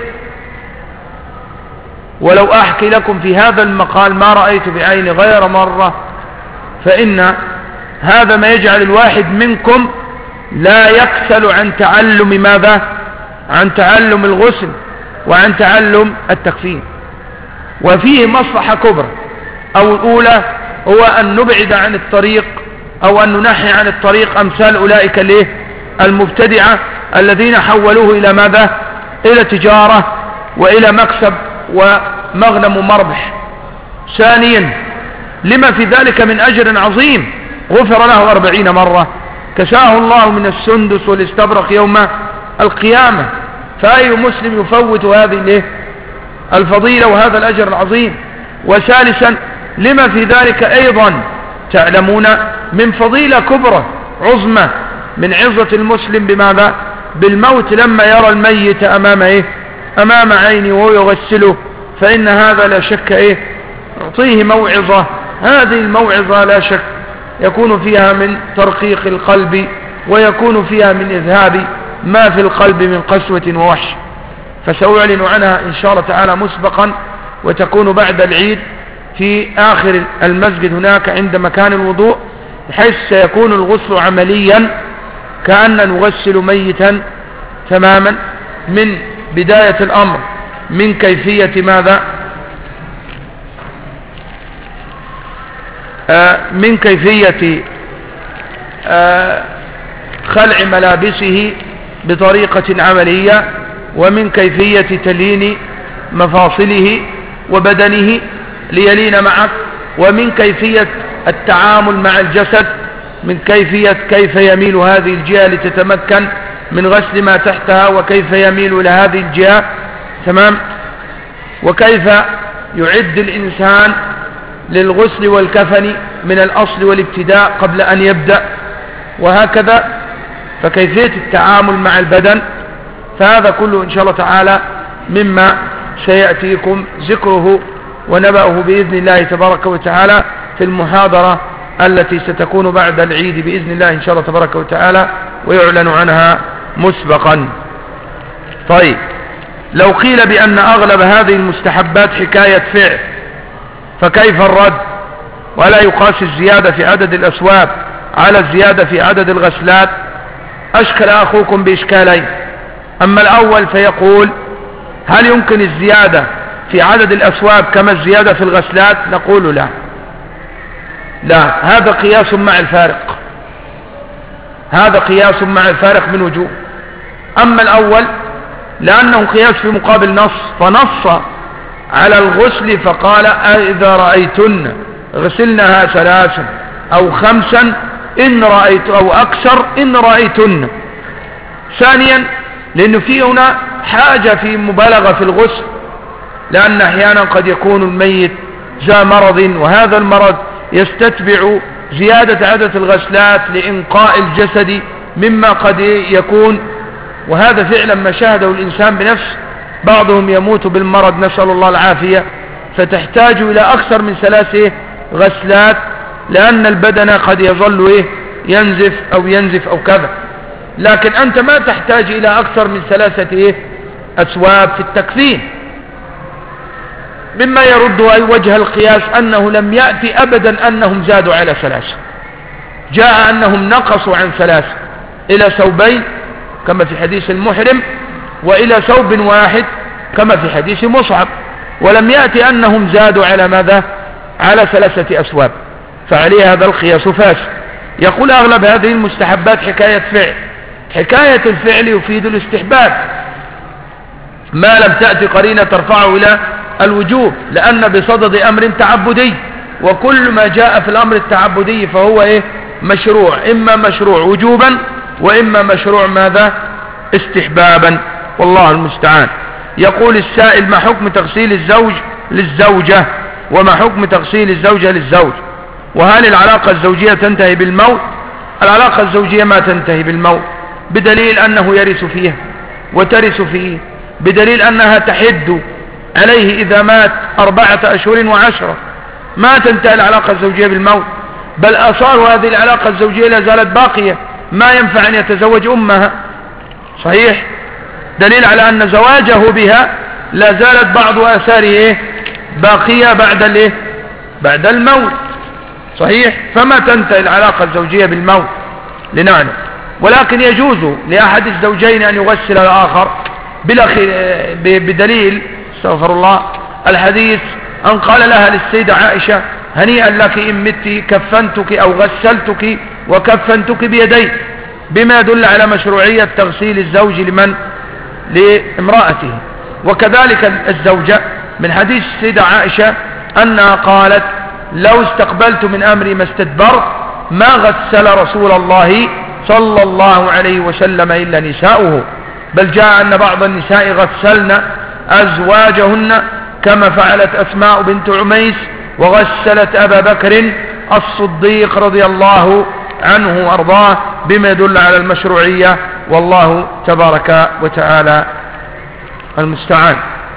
ولو أحكي لكم في هذا المقال ما رأيت بعيني غير مرة، فإن هذا ما يجعل الواحد منكم لا يكسل عن تعلم ماذا؟ عن تعلم الغسل وعن تعلم التكفين. وفيه مصلحة كبرى، أو الأولى هو أن نبعد عن الطريق أو أن ننحي عن الطريق أمثال أولئك ليه المبتدعة الذين حولوه إلى ماذا؟ إلى تجارة وإلى مكسب ومغنم مربح. ثانيا لما في ذلك من أجر عظيم، غفر له أربعين مرة كساه الله من السندس والاستبرق يوم القيامة. فأي مسلم يفوت هذه الفضيلة وهذا الأجر العظيم؟ وثالثا لما في ذلك أيضا تعلمون من فضيلة كبرى عظمى من عظة المسلم بماذا؟ بالموت، لما يرى الميت أمام إيه؟ أمام عينه وهو يغسله، فإن هذا لا شك إيه؟ يعطيه موعظة. هذه الموعظة لا شك يكون فيها من ترقيق القلب، ويكون فيها من إذهاب ما في القلب من قسوة ووحش. فسأعلن عنها إن شاء الله تعالى مسبقا، وتكون بعد العيد في آخر المسجد هناك عند مكان الوضوء، بحيث سيكون الغسل عمليا كأن نغسل ميتا تماما من بداية الأمر، من كيفية ماذا؟ آه من كيفية آه خلع ملابسه بطريقة عملية، ومن كيفية تلين مفاصله وبدنه ليلين معك، ومن كيفية التعامل مع الجسد، من كيفية كيف يميل هذه الجهة لتتمكن من غسل ما تحتها، وكيف يميل إلى هذه الجهة تمام، وكيف يعد الإنسان للغسل والكفن من الأصل والابتداء قبل أن يبدأ، وهكذا. فكيفية التعامل مع البدن فهذا كله إن شاء الله تعالى مما سيأتيكم ذكره ونبأه بإذن الله تبارك وتعالى في المحاضرة التي ستكون بعد العيد بإذن الله إن شاء الله تبارك وتعالى، ويعلن عنها مسبقا. طيب، لو قيل بأن أغلب هذه المستحبات حكاية فعل فكيف الرد؟ ولا يقاس الزيادة في عدد الأسواب على الزيادة في عدد الغسلات؟ أشكل أخوكم بإشكالين. أما الأول فيقول: هل يمكن الزيادة في عدد الأسواب كما الزيادة في الغسلات؟ نقول لا لا، هذا قياس مع الفارق، هذا قياس مع الفارق من وجوه. أما الأول لأنه قياس في مقابل نص، فنص على الغسل فقال: إذا رأيتن غسلنها ثلاثا أو خمسا إن رأيت أو أكثر إن رأيتن. ثانيا لأنه في هنا حاجة في مبالغة في الغسل، لأن أحيانا قد يكون الميت ذا مرض، وهذا المرض يستتبع زيادة عدد الغسلات لإنقاء الجسد مما قد يكون، وهذا فعلا ما شاهده الإنسان بنفسه. بعضهم يموت بالمرض نسأل الله العافية، فتحتاج إلى أكثر من ثلاث غسلات، لأن البدن قد يظل إيه ينزف أو ينزف أو كذا. لكن أنت ما تحتاج إلى أكثر من ثلاثة إيه أسواب في التكفين. مما يرد أي وجه القياس أنه لم يأتي أبدا أنهم زادوا على ثلاثة، جاء أنهم نقصوا عن ثلاثة إلى ثوبين كما في حديث المحرم، وإلى ثوب واحد كما في حديث مصعب، ولم يأتي أنهم زادوا على ماذا؟ على ثلاثة أسواب، فعليه هذا القياس فاسد. يقول: أغلب هذه المستحبات حكاية فعل. حكاية الفعل يفيد الاستحباب ما لم تأتي قرينة ترفعه إلى الوجوب، لأن بصدد أمر تعبدي، وكل ما جاء في الأمر التعبدي فهو إيه مشروع، إما مشروع وجوبا وإما مشروع ماذا؟ استحبابا، والله المستعان. يقول السائل: ما حكم تغسيل الزوج للزوجة، وما حكم تغسيل الزوجة للزوج؟ وهل العلاقة الزوجية تنتهي بالموت؟ العلاقة الزوجية ما تنتهي بالموت، بدليل أنه يرث فيها وترث فيه، بدليل أنها تحد عليه إذا مات أربعة أشهر وعشرة. ما تنتهي العلاقة الزوجية بالموت، بل آثار هذه العلاقة الزوجية لا زالت باقية، ما ينفع أن يتزوج أمها، صحيح؟ دليل على أن زواجه بها لا زالت بعض آثاره باقية بعد الايه؟ بعد الموت، صحيح؟ فما تنتهي العلاقة الزوجية بالموت لنعنى. ولكن يجوز لأحد الزوجين أن يغسل الآخر بدليل استغفر الله الحديث أن قال لها للسيدة عائشة: هنيئا لك إن مت كفنتك أو غسلتك وكفنتك بيدي، بما يدل على مشروعية تغسيل الزوج لمن؟ لامرأته. وكذلك الزوجة من حديث السيدة عائشة أنها قالت: لو استقبلت من أمري ما استدبرت ما غسل رسول الله صلى الله عليه وسلم إلا نساؤه، بل جاء أن بعض النساء غسلن أزواجهن كما فعلت أسماء بنت عميس وغسلت أبا بكر الصديق رضي الله عنه وأرضاه، بما يدل على المشروعية، والله تبارك وتعالى المستعان.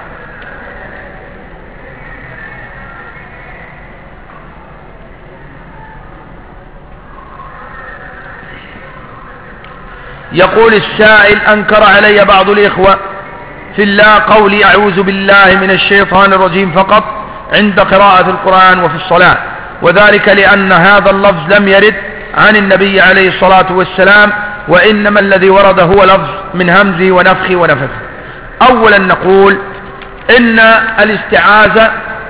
يقول السائل: أنكر علي بعض الإخوة في الله قولي أعوذ بالله من الشيطان الرجيم فقط عند قراءة القرآن وفي الصلاة، وذلك لأن هذا اللفظ لم يرد عن النبي عليه الصلاة والسلام، وإنما الذي ورد هو لفظ من همزه ونفخه ونفثه. أولا نقول إن الاستعاذة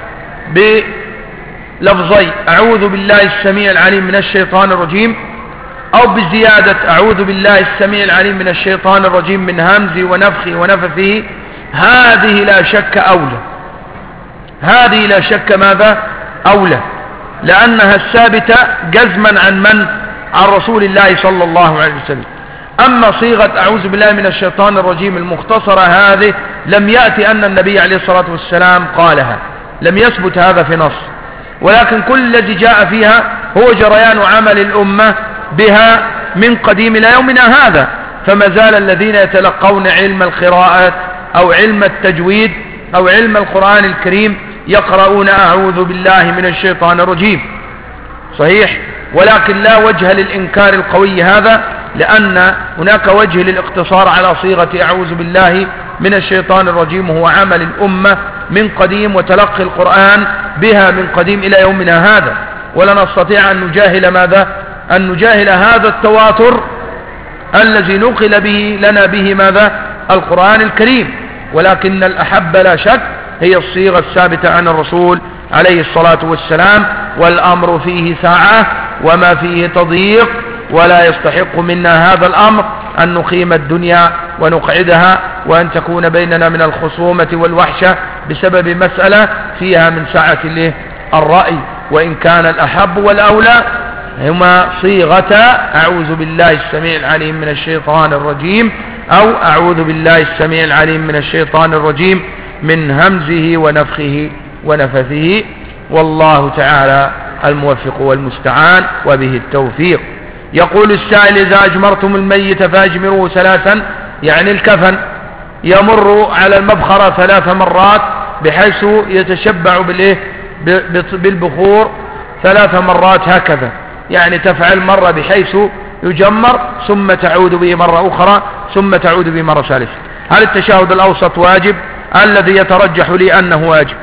بلفظي أعوذ بالله السميع العليم من الشيطان الرجيم أو بزيادة أعوذ بالله السميع العليم من الشيطان الرجيم من همزه ونفخه ونفثه، هذه لا شك أولى، هذه لا شك ماذا؟ أولى، لأنها الثابتة جزما عن من؟ عن رسول الله صلى الله عليه وسلم. أما صيغة أعوذ بالله من الشيطان الرجيم المختصرة هذه لم يأتي أن النبي عليه الصلاة والسلام قالها، لم يثبت هذا في نص، ولكن كل الذي جاء فيها هو جريان عمل الأمة بها من قديم إلى يومنا هذا، فما زال الذين يتلقون علم القراءات أو علم التجويد أو علم القرآن الكريم يقرؤون أعوذ بالله من الشيطان الرجيم، صحيح، ولكن لا وجه للإنكار القوي هذا، لأن هناك وجه للاقتصار على صيغة أعوذ بالله من الشيطان الرجيم، هو عمل الأمة من قديم وتلقي القرآن بها من قديم إلى يومنا هذا، ولا نستطيع أن نجاهل ماذا؟ أن نجاهل هذا التواتر الذي نقل به لنا به ماذا؟ القرآن الكريم. ولكن الأحب لا شك هي الصيغة الثابتة عن الرسول عليه الصلاة والسلام، والأمر فيه ساعة وما فيه تضييق، ولا يستحق منا هذا الأمر أن نقيم الدنيا ونقعدها، وأن تكون بيننا من الخصومة والوحشة بسبب مسألة فيها من سعة الرأي، وإن كان الأحب والأولى هما صيغة أعوذ بالله السميع العليم من الشيطان الرجيم، أو أعوذ بالله السميع العليم من الشيطان الرجيم من همزه ونفخه ونفثه، والله تعالى الموفق والمستعان وبه التوفيق. يقول السائل: إذا أجمرتم الميت فأجمروه ثلاثا، يعني الكفن، يمر على المبخرة ثلاث مرات بحيث يتشبع بالبخور ثلاث مرات هكذا، يعني تفعل مرة بحيث يجمر ثم تعود به مرة أخرى ثم تعود به مرة ثالثة. هل التشهد الأوسط واجب؟ الذي يترجح لي أنه واجب،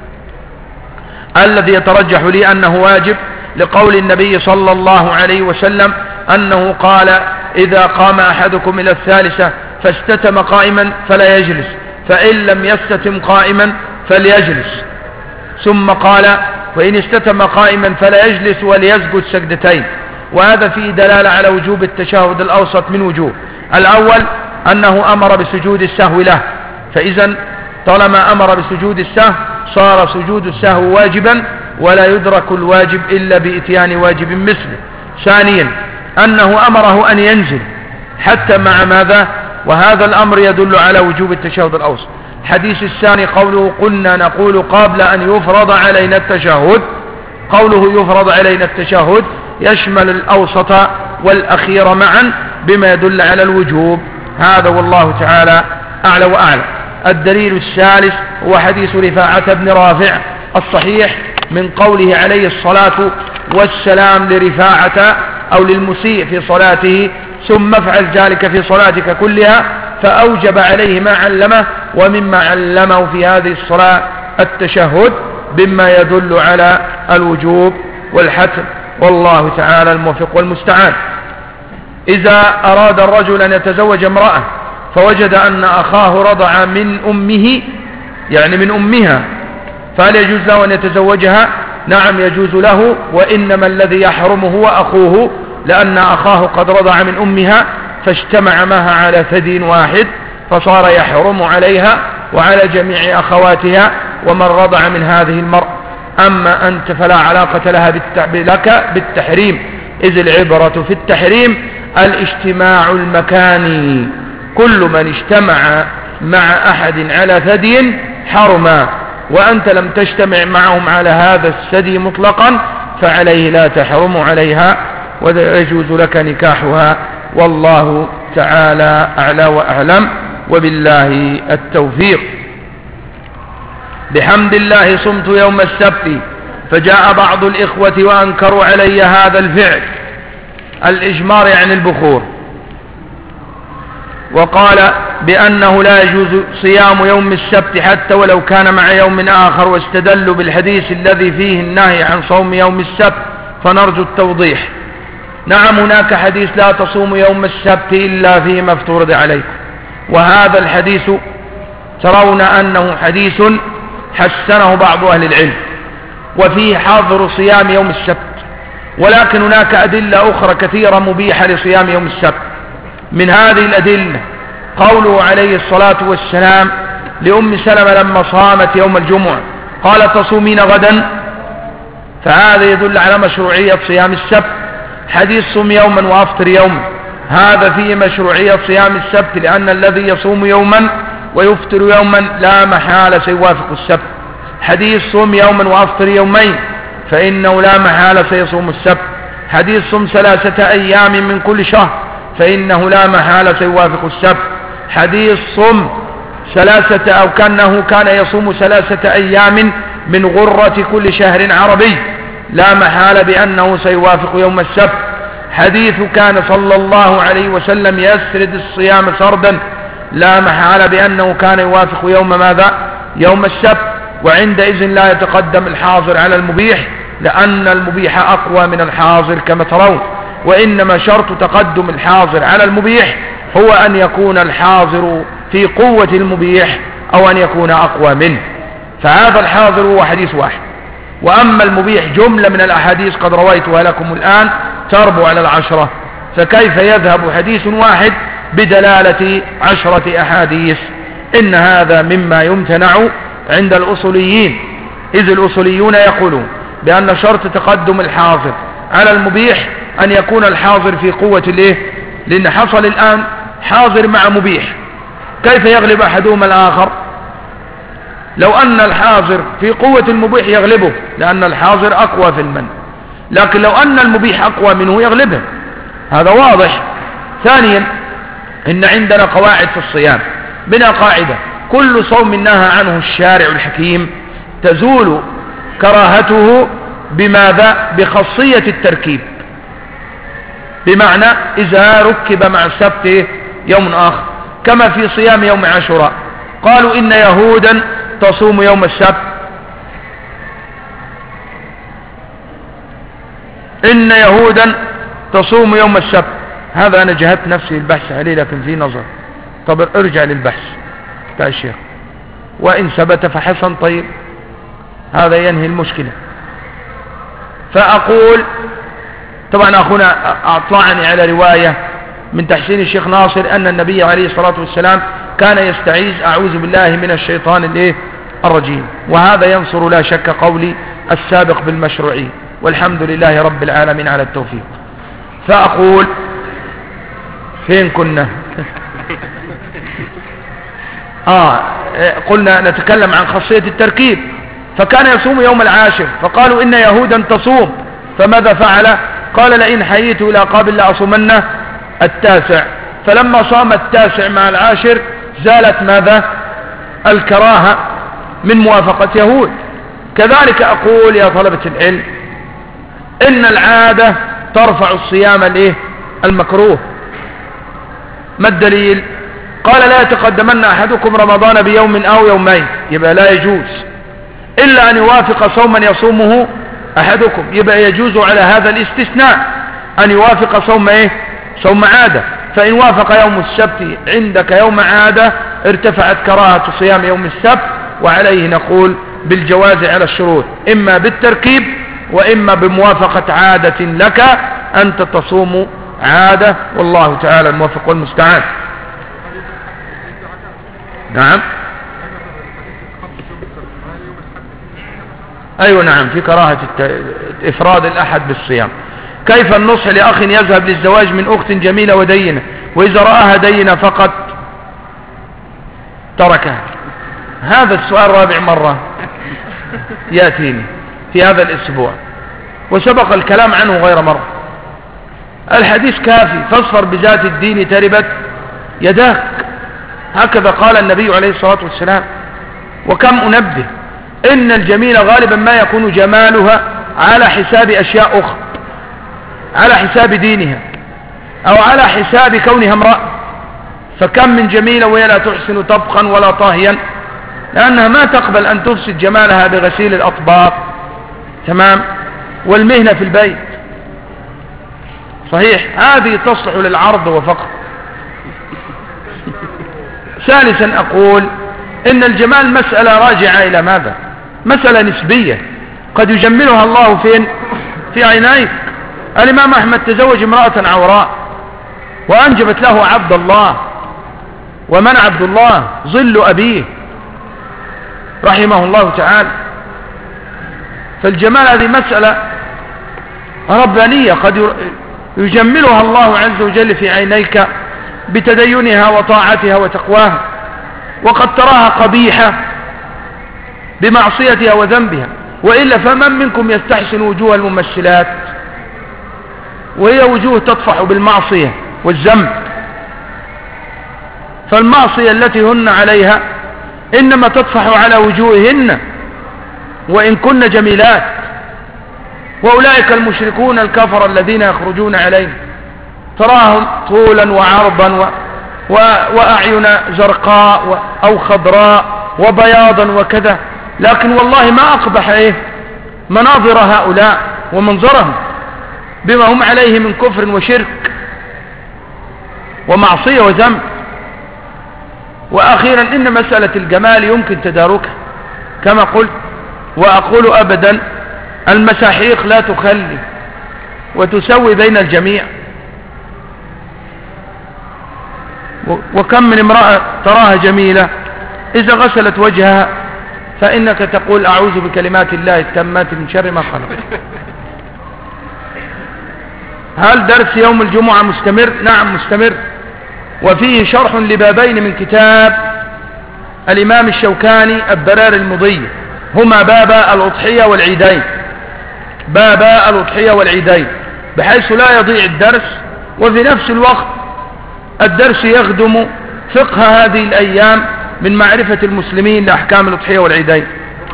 الذي يترجح لي أنه واجب لقول النبي صلى الله عليه وسلم أنه قال: إذا قام أحدكم إلى الثالثة فاستتم قائما فلا يجلس، فإن لم يستتم قائما فليجلس، ثم قال: وإن استتم قائما فلا يجلس وليسجد سجدتين. وهذا فيه دلالة على وجوب التشهد الأوسط من وجوه: الأول أنه أمر بسجود السهو له، فإذا طالما أمر بسجود السهو صار سجود السهو واجبا، ولا يدرك الواجب إلا بإتيان واجب مثله. ثانيا أنه أمره أن ينزل حتى مع ماذا؟ وهذا الأمر يدل على وجوب التشهد الأوسط. الحديث الثاني قوله: قلنا نقول قبل أن يفرض علينا التشهد، قوله يفرض علينا التشهد يشمل الأوسط والأخير معا بما يدل على الوجوب. هذا والله تعالى أعلى وأعلى. الدليل الثالث هو حديث رفاعة بن رافع الصحيح من قوله عليه الصلاة والسلام لرفاعة أو للمسيء في صلاته: ثم افعل ذلك في صلاتك كلها، فأوجب عليه ما علمه، ومما علمه في هذه الصلاة التشهد بما يدل على الوجوب والحتم، والله تعالى الموفق والمستعان. إذا أراد الرجل أن يتزوج امرأة فوجد أن أخاه رضع من أمه، يعني من أمها، فهل يجوز له أن يتزوجها؟ نعم يجوز له، وإنما الذي يحرم هو أخوه، لأن أخاه قد رضع من أمها فاجتمع معها على ثدي واحد، فصار يحرم عليها وعلى جميع أخواتها ومن رضع من هذه المرأة. أما أنت فلا علاقة لها لك بالتحريم، إذ العبرة في التحريم الاجتماع المكاني، كل من اجتمع مع أحد على ثدي حرما، وأنت لم تجتمع معهم على هذا الثدي مطلقا فعليه لا تحرم عليها ويجوز لك نكاحها، والله تعالى أعلى وأعلم، وبالله التوفيق. بحمد الله صمت يوم السبت، فجاء بعض الإخوة وأنكروا علي هذا الفعل، الإجمار يعني البخور، وقال بأنه لا يجوز صيام يوم السبت حتى ولو كان مع يوم آخر، واستدلوا بالحديث الذي فيه النهي عن صوم يوم السبت، فنرجو التوضيح. نعم هناك حديث لا تصوم يوم السبت إلا فيما افترض عليكم، وهذا الحديث ترون أنه حديث حسنه بعض أهل العلم وفيه حظر صيام يوم السبت، ولكن هناك أدلة أخرى كثيرة مبيحة لصيام يوم السبت. من هذه الأدلة قوله عليه الصلاة والسلام لأم سلمة لما صامت يوم الجمعة قال: تصومين غدا، فهذا يدل على مشروعية صيام السبت. حديث صم يوما وأفطر يوما، هذا فيه مشروعية صيام السبت، لأن الذي يصوم يوما ويفطر يوما لا محالة سيوافق السبت. حديث صم يوما وأفطر يومين، فإنه لا محالة سيصوم السبت. حديث صم ثلاثة أيام من كل شهر، فإنه لا محالة سيوافق السبت. حديث صم ثلاثة أو كأنه كان يصوم ثلاثة أيام من غرة كل شهر عربي، لا محالة بأنه سيوافق يوم السبت. حديث كان صلى الله عليه وسلم يسرد الصيام سردا، لا محالة بأنه كان يوافق يوم ماذا؟ يوم السبت. وعندئذ لا يتقدم الحاضر على المبيح، لأن المبيح أقوى من الحاضر كما ترون. وإنما شرط تقدم الحاضر على المبيح هو أن يكون الحاضر في قوة المبيح أو أن يكون أقوى منه، فهذا الحاضر هو حديث واحد. وأما المبيح جملة من الأحاديث قد رويتها لكم الآن تربو على العشرة، فكيف يذهب حديث واحد بدلالة عشرة أحاديث؟ إن هذا مما يمتنع عند الأصوليين، إذ الأصوليون يقولون بأن شرط تقدم الحاضر على المبيح أن يكون الحاضر في قوة الإيه؟ لأن حصل الآن حاضر مع مبيح، كيف يغلب أحدهما الآخر؟ لو أن الحاضر في قوة المبيح يغلبه، لأن الحاضر أقوى في المنع، لكن لو أن المبيح أقوى منه يغلبه، هذا واضح. ثانيا، إن عندنا قواعد في الصيام، بنا قاعدة: كل صوم نهى عنه الشارع الحكيم تزول كراهته بماذا؟ بخاصية التركيب، بمعنى إذا ركب مع السبت يوم آخر، كما في صيام يوم عاشوراء قالوا إن يهودا تصوم يوم السبت، إن يهودا تصوم يوم السبت. هذا أنا جهدت نفسي البحث عليه لكن في نظر، طب ارجع للبحث بتاع الشيخ، وإن ثبت فحسن، طيب هذا ينهي المشكلة. فأقول طبعا أخونا أطلعني على رواية من تحسين الشيخ ناصر أن النبي عليه الصلاة والسلام كان يستعيذ أعوذ بالله من الشيطان الايه الرجيم، وهذا ينصر لا شك قولي السابق بالمشروعية، والحمد لله رب العالمين على التوفيق. فأقول فين كنا؟ آه قلنا نتكلم عن خاصية التركيب، فكان يصوم يوم العاشر، فقالوا إن يهودا تصوم، فماذا فعل؟ قال لئن حييت إلى قابل لأصومن التاسع، فلما صام التاسع مع العاشر زالت ماذا؟ الكراهة من موافقة يهود. كذلك أقول يا طلبة العلم إن العادة ترفع الصيام الايه المكروه. ما الدليل؟ قال لا يتقدمن أحدكم رمضان بيوم أو يومين، يبقى لا يجوز إلا أن يوافق صوما يصومه أحدكم، يبقى يجوز على هذا الاستثناء أن يوافق صوم إيه؟ صوم عادة. فإن وافق يوم السبت عندك يوم عادة ارتفعت كراهة صيام يوم السبت، وعليه نقول بالجواز على الشروط، إما بالتركيب وإما بموافقة عادة لك أنت تصوم عادة، والله تعالى الموفق والمستعان. نعم أيوة نعم، في كراهة إفراد الأحد بالصيام. كيف النصح لأخ يذهب للزواج من أخت جميلة ودينة، وإذا رآها دينة فقط تركها؟ هذا السؤال رابع مرة يأتيني في هذا الأسبوع، وسبق الكلام عنه غير مرة. الحديث كافي: فاصفر بذات الدين تربت يداك، هكذا قال النبي عليه الصلاة والسلام. وكم أنبه إن الجميل غالبا ما يكون جمالها على حساب أشياء أخرى، على حساب دينها أو على حساب كونها امرأة. فكم من جميلة وهي لا تحسن طبخا ولا طاهيا، لأنها ما تقبل أن تفسد جمالها بغسيل الأطباق، تمام، والمهنة في البيت. صحيح هذه تصلح للعرض وفقط. ثالثا أقول إن الجمال مسألة راجعة إلى ماذا؟ مسألة نسبية، قد يجملها الله فين؟ في عينيك. الإمام أحمد تزوج امرأة عوراء وأنجبت له عبد الله، ومن عبد الله؟ ظل أبيه رحمه الله تعالى. فالجمال هذه مسألة ربانية، قد يجملها الله عز وجل في عينيك بتدينها وطاعتها وتقواها، وقد تراها قبيحة بمعصيتها وذنبها. وإلا فمن منكم يستحسن وجوه الممثلات وهي وجوه تطفح بالمعصية والذنب. فالمعصية التي هن عليها إنما تطفح على وجوههن وإن كن جميلات. وأولئك المشركون الكفر الذين يخرجون عليهم تراهم طولا وعرضا و... و... وأعين زرقاء و... أو خضراء وبياضا وكذا، لكن والله ما أقبح إيه مناظر هؤلاء ومنظرهم بما هم عليه من كفر وشرك ومعصية وذنب. وأخيرا إن مسألة الجمال يمكن تداركها كما قلت، وأقول أبدا المساحيق لا تخلي وتسوي بين الجميع. وكم من امرأة تراها جميلة إذا غسلت وجهها فإنك تقول أعوذ بكلمات الله التامات من شر ما خلق. هل درس يوم الجمعة مستمر؟ نعم مستمر، وفيه شرح لبابين من كتاب الإمام الشوكاني الدرار المضية، هما بابا الأضحية والعيدين، بابا الأضحية والعيدين، بحيث لا يضيع الدرس وفي نفس الوقت الدرس يخدم فقه هذه الأيام من معرفة المسلمين لأحكام الأضحية والعيدين.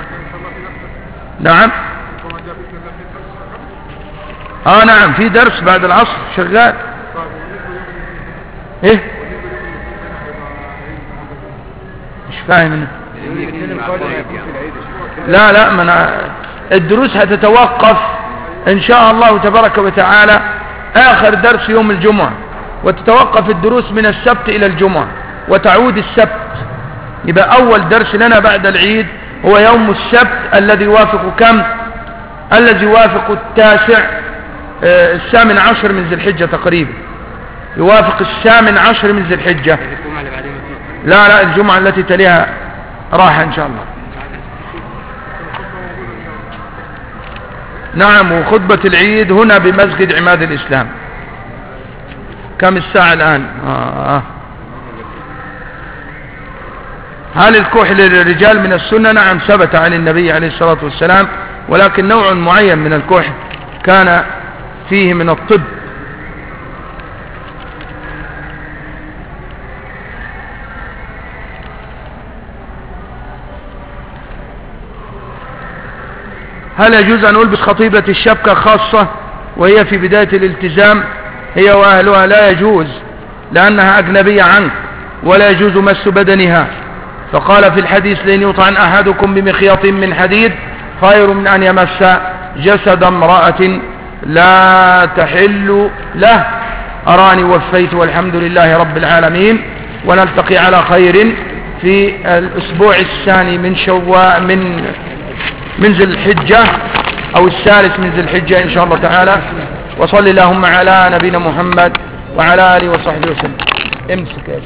نعم آه نعم في درس بعد العصر شغال. ايه مش فاهم انا. لا لا من الدروس هتتوقف ان شاء الله تبارك وتعالى اخر درس يوم الجمعة، وتتوقف الدروس من السبت الى الجمعة وتعود السبت. يبقى اول درس لنا بعد العيد هو يوم السبت الذي يوافق كم؟ الذي يوافق التاسع آه الثامن عشر من ذي الحجة تقريبا، يوافق الثامن عشر من ذي الحجة. لا لا الجمعة التي تليها راحة ان شاء الله. نعم وخطبة العيد هنا بمسجد عماد الإسلام. كم الساعة الآن؟ آه. هل الكحل للرجال من السنة؟ نعم ثبت عن النبي عليه الصلاة والسلام، ولكن نوع معين من الكحل كان فيه من الطب. هل يجوز أن ألبس خطيبة الشبكة خاصة وهي في بداية الالتزام؟ هي وأهلها لا يجوز لأنها أجنبية عنك ولا يجوز مس بدنها. فقال في الحديث لن يطعن أحدكم بمخيط من حديد خير من أن يمس جسد امرأة لا تحل له. أراني وفيت والحمد لله رب العالمين، ونلتقي على خير في الأسبوع الثاني من شوال من من ذي الحجة أو الثالث من ذي الحجة إن شاء الله تعالى. وصل اللهم على نبينا محمد وعلى آله وصحبه وسلم. امسك يا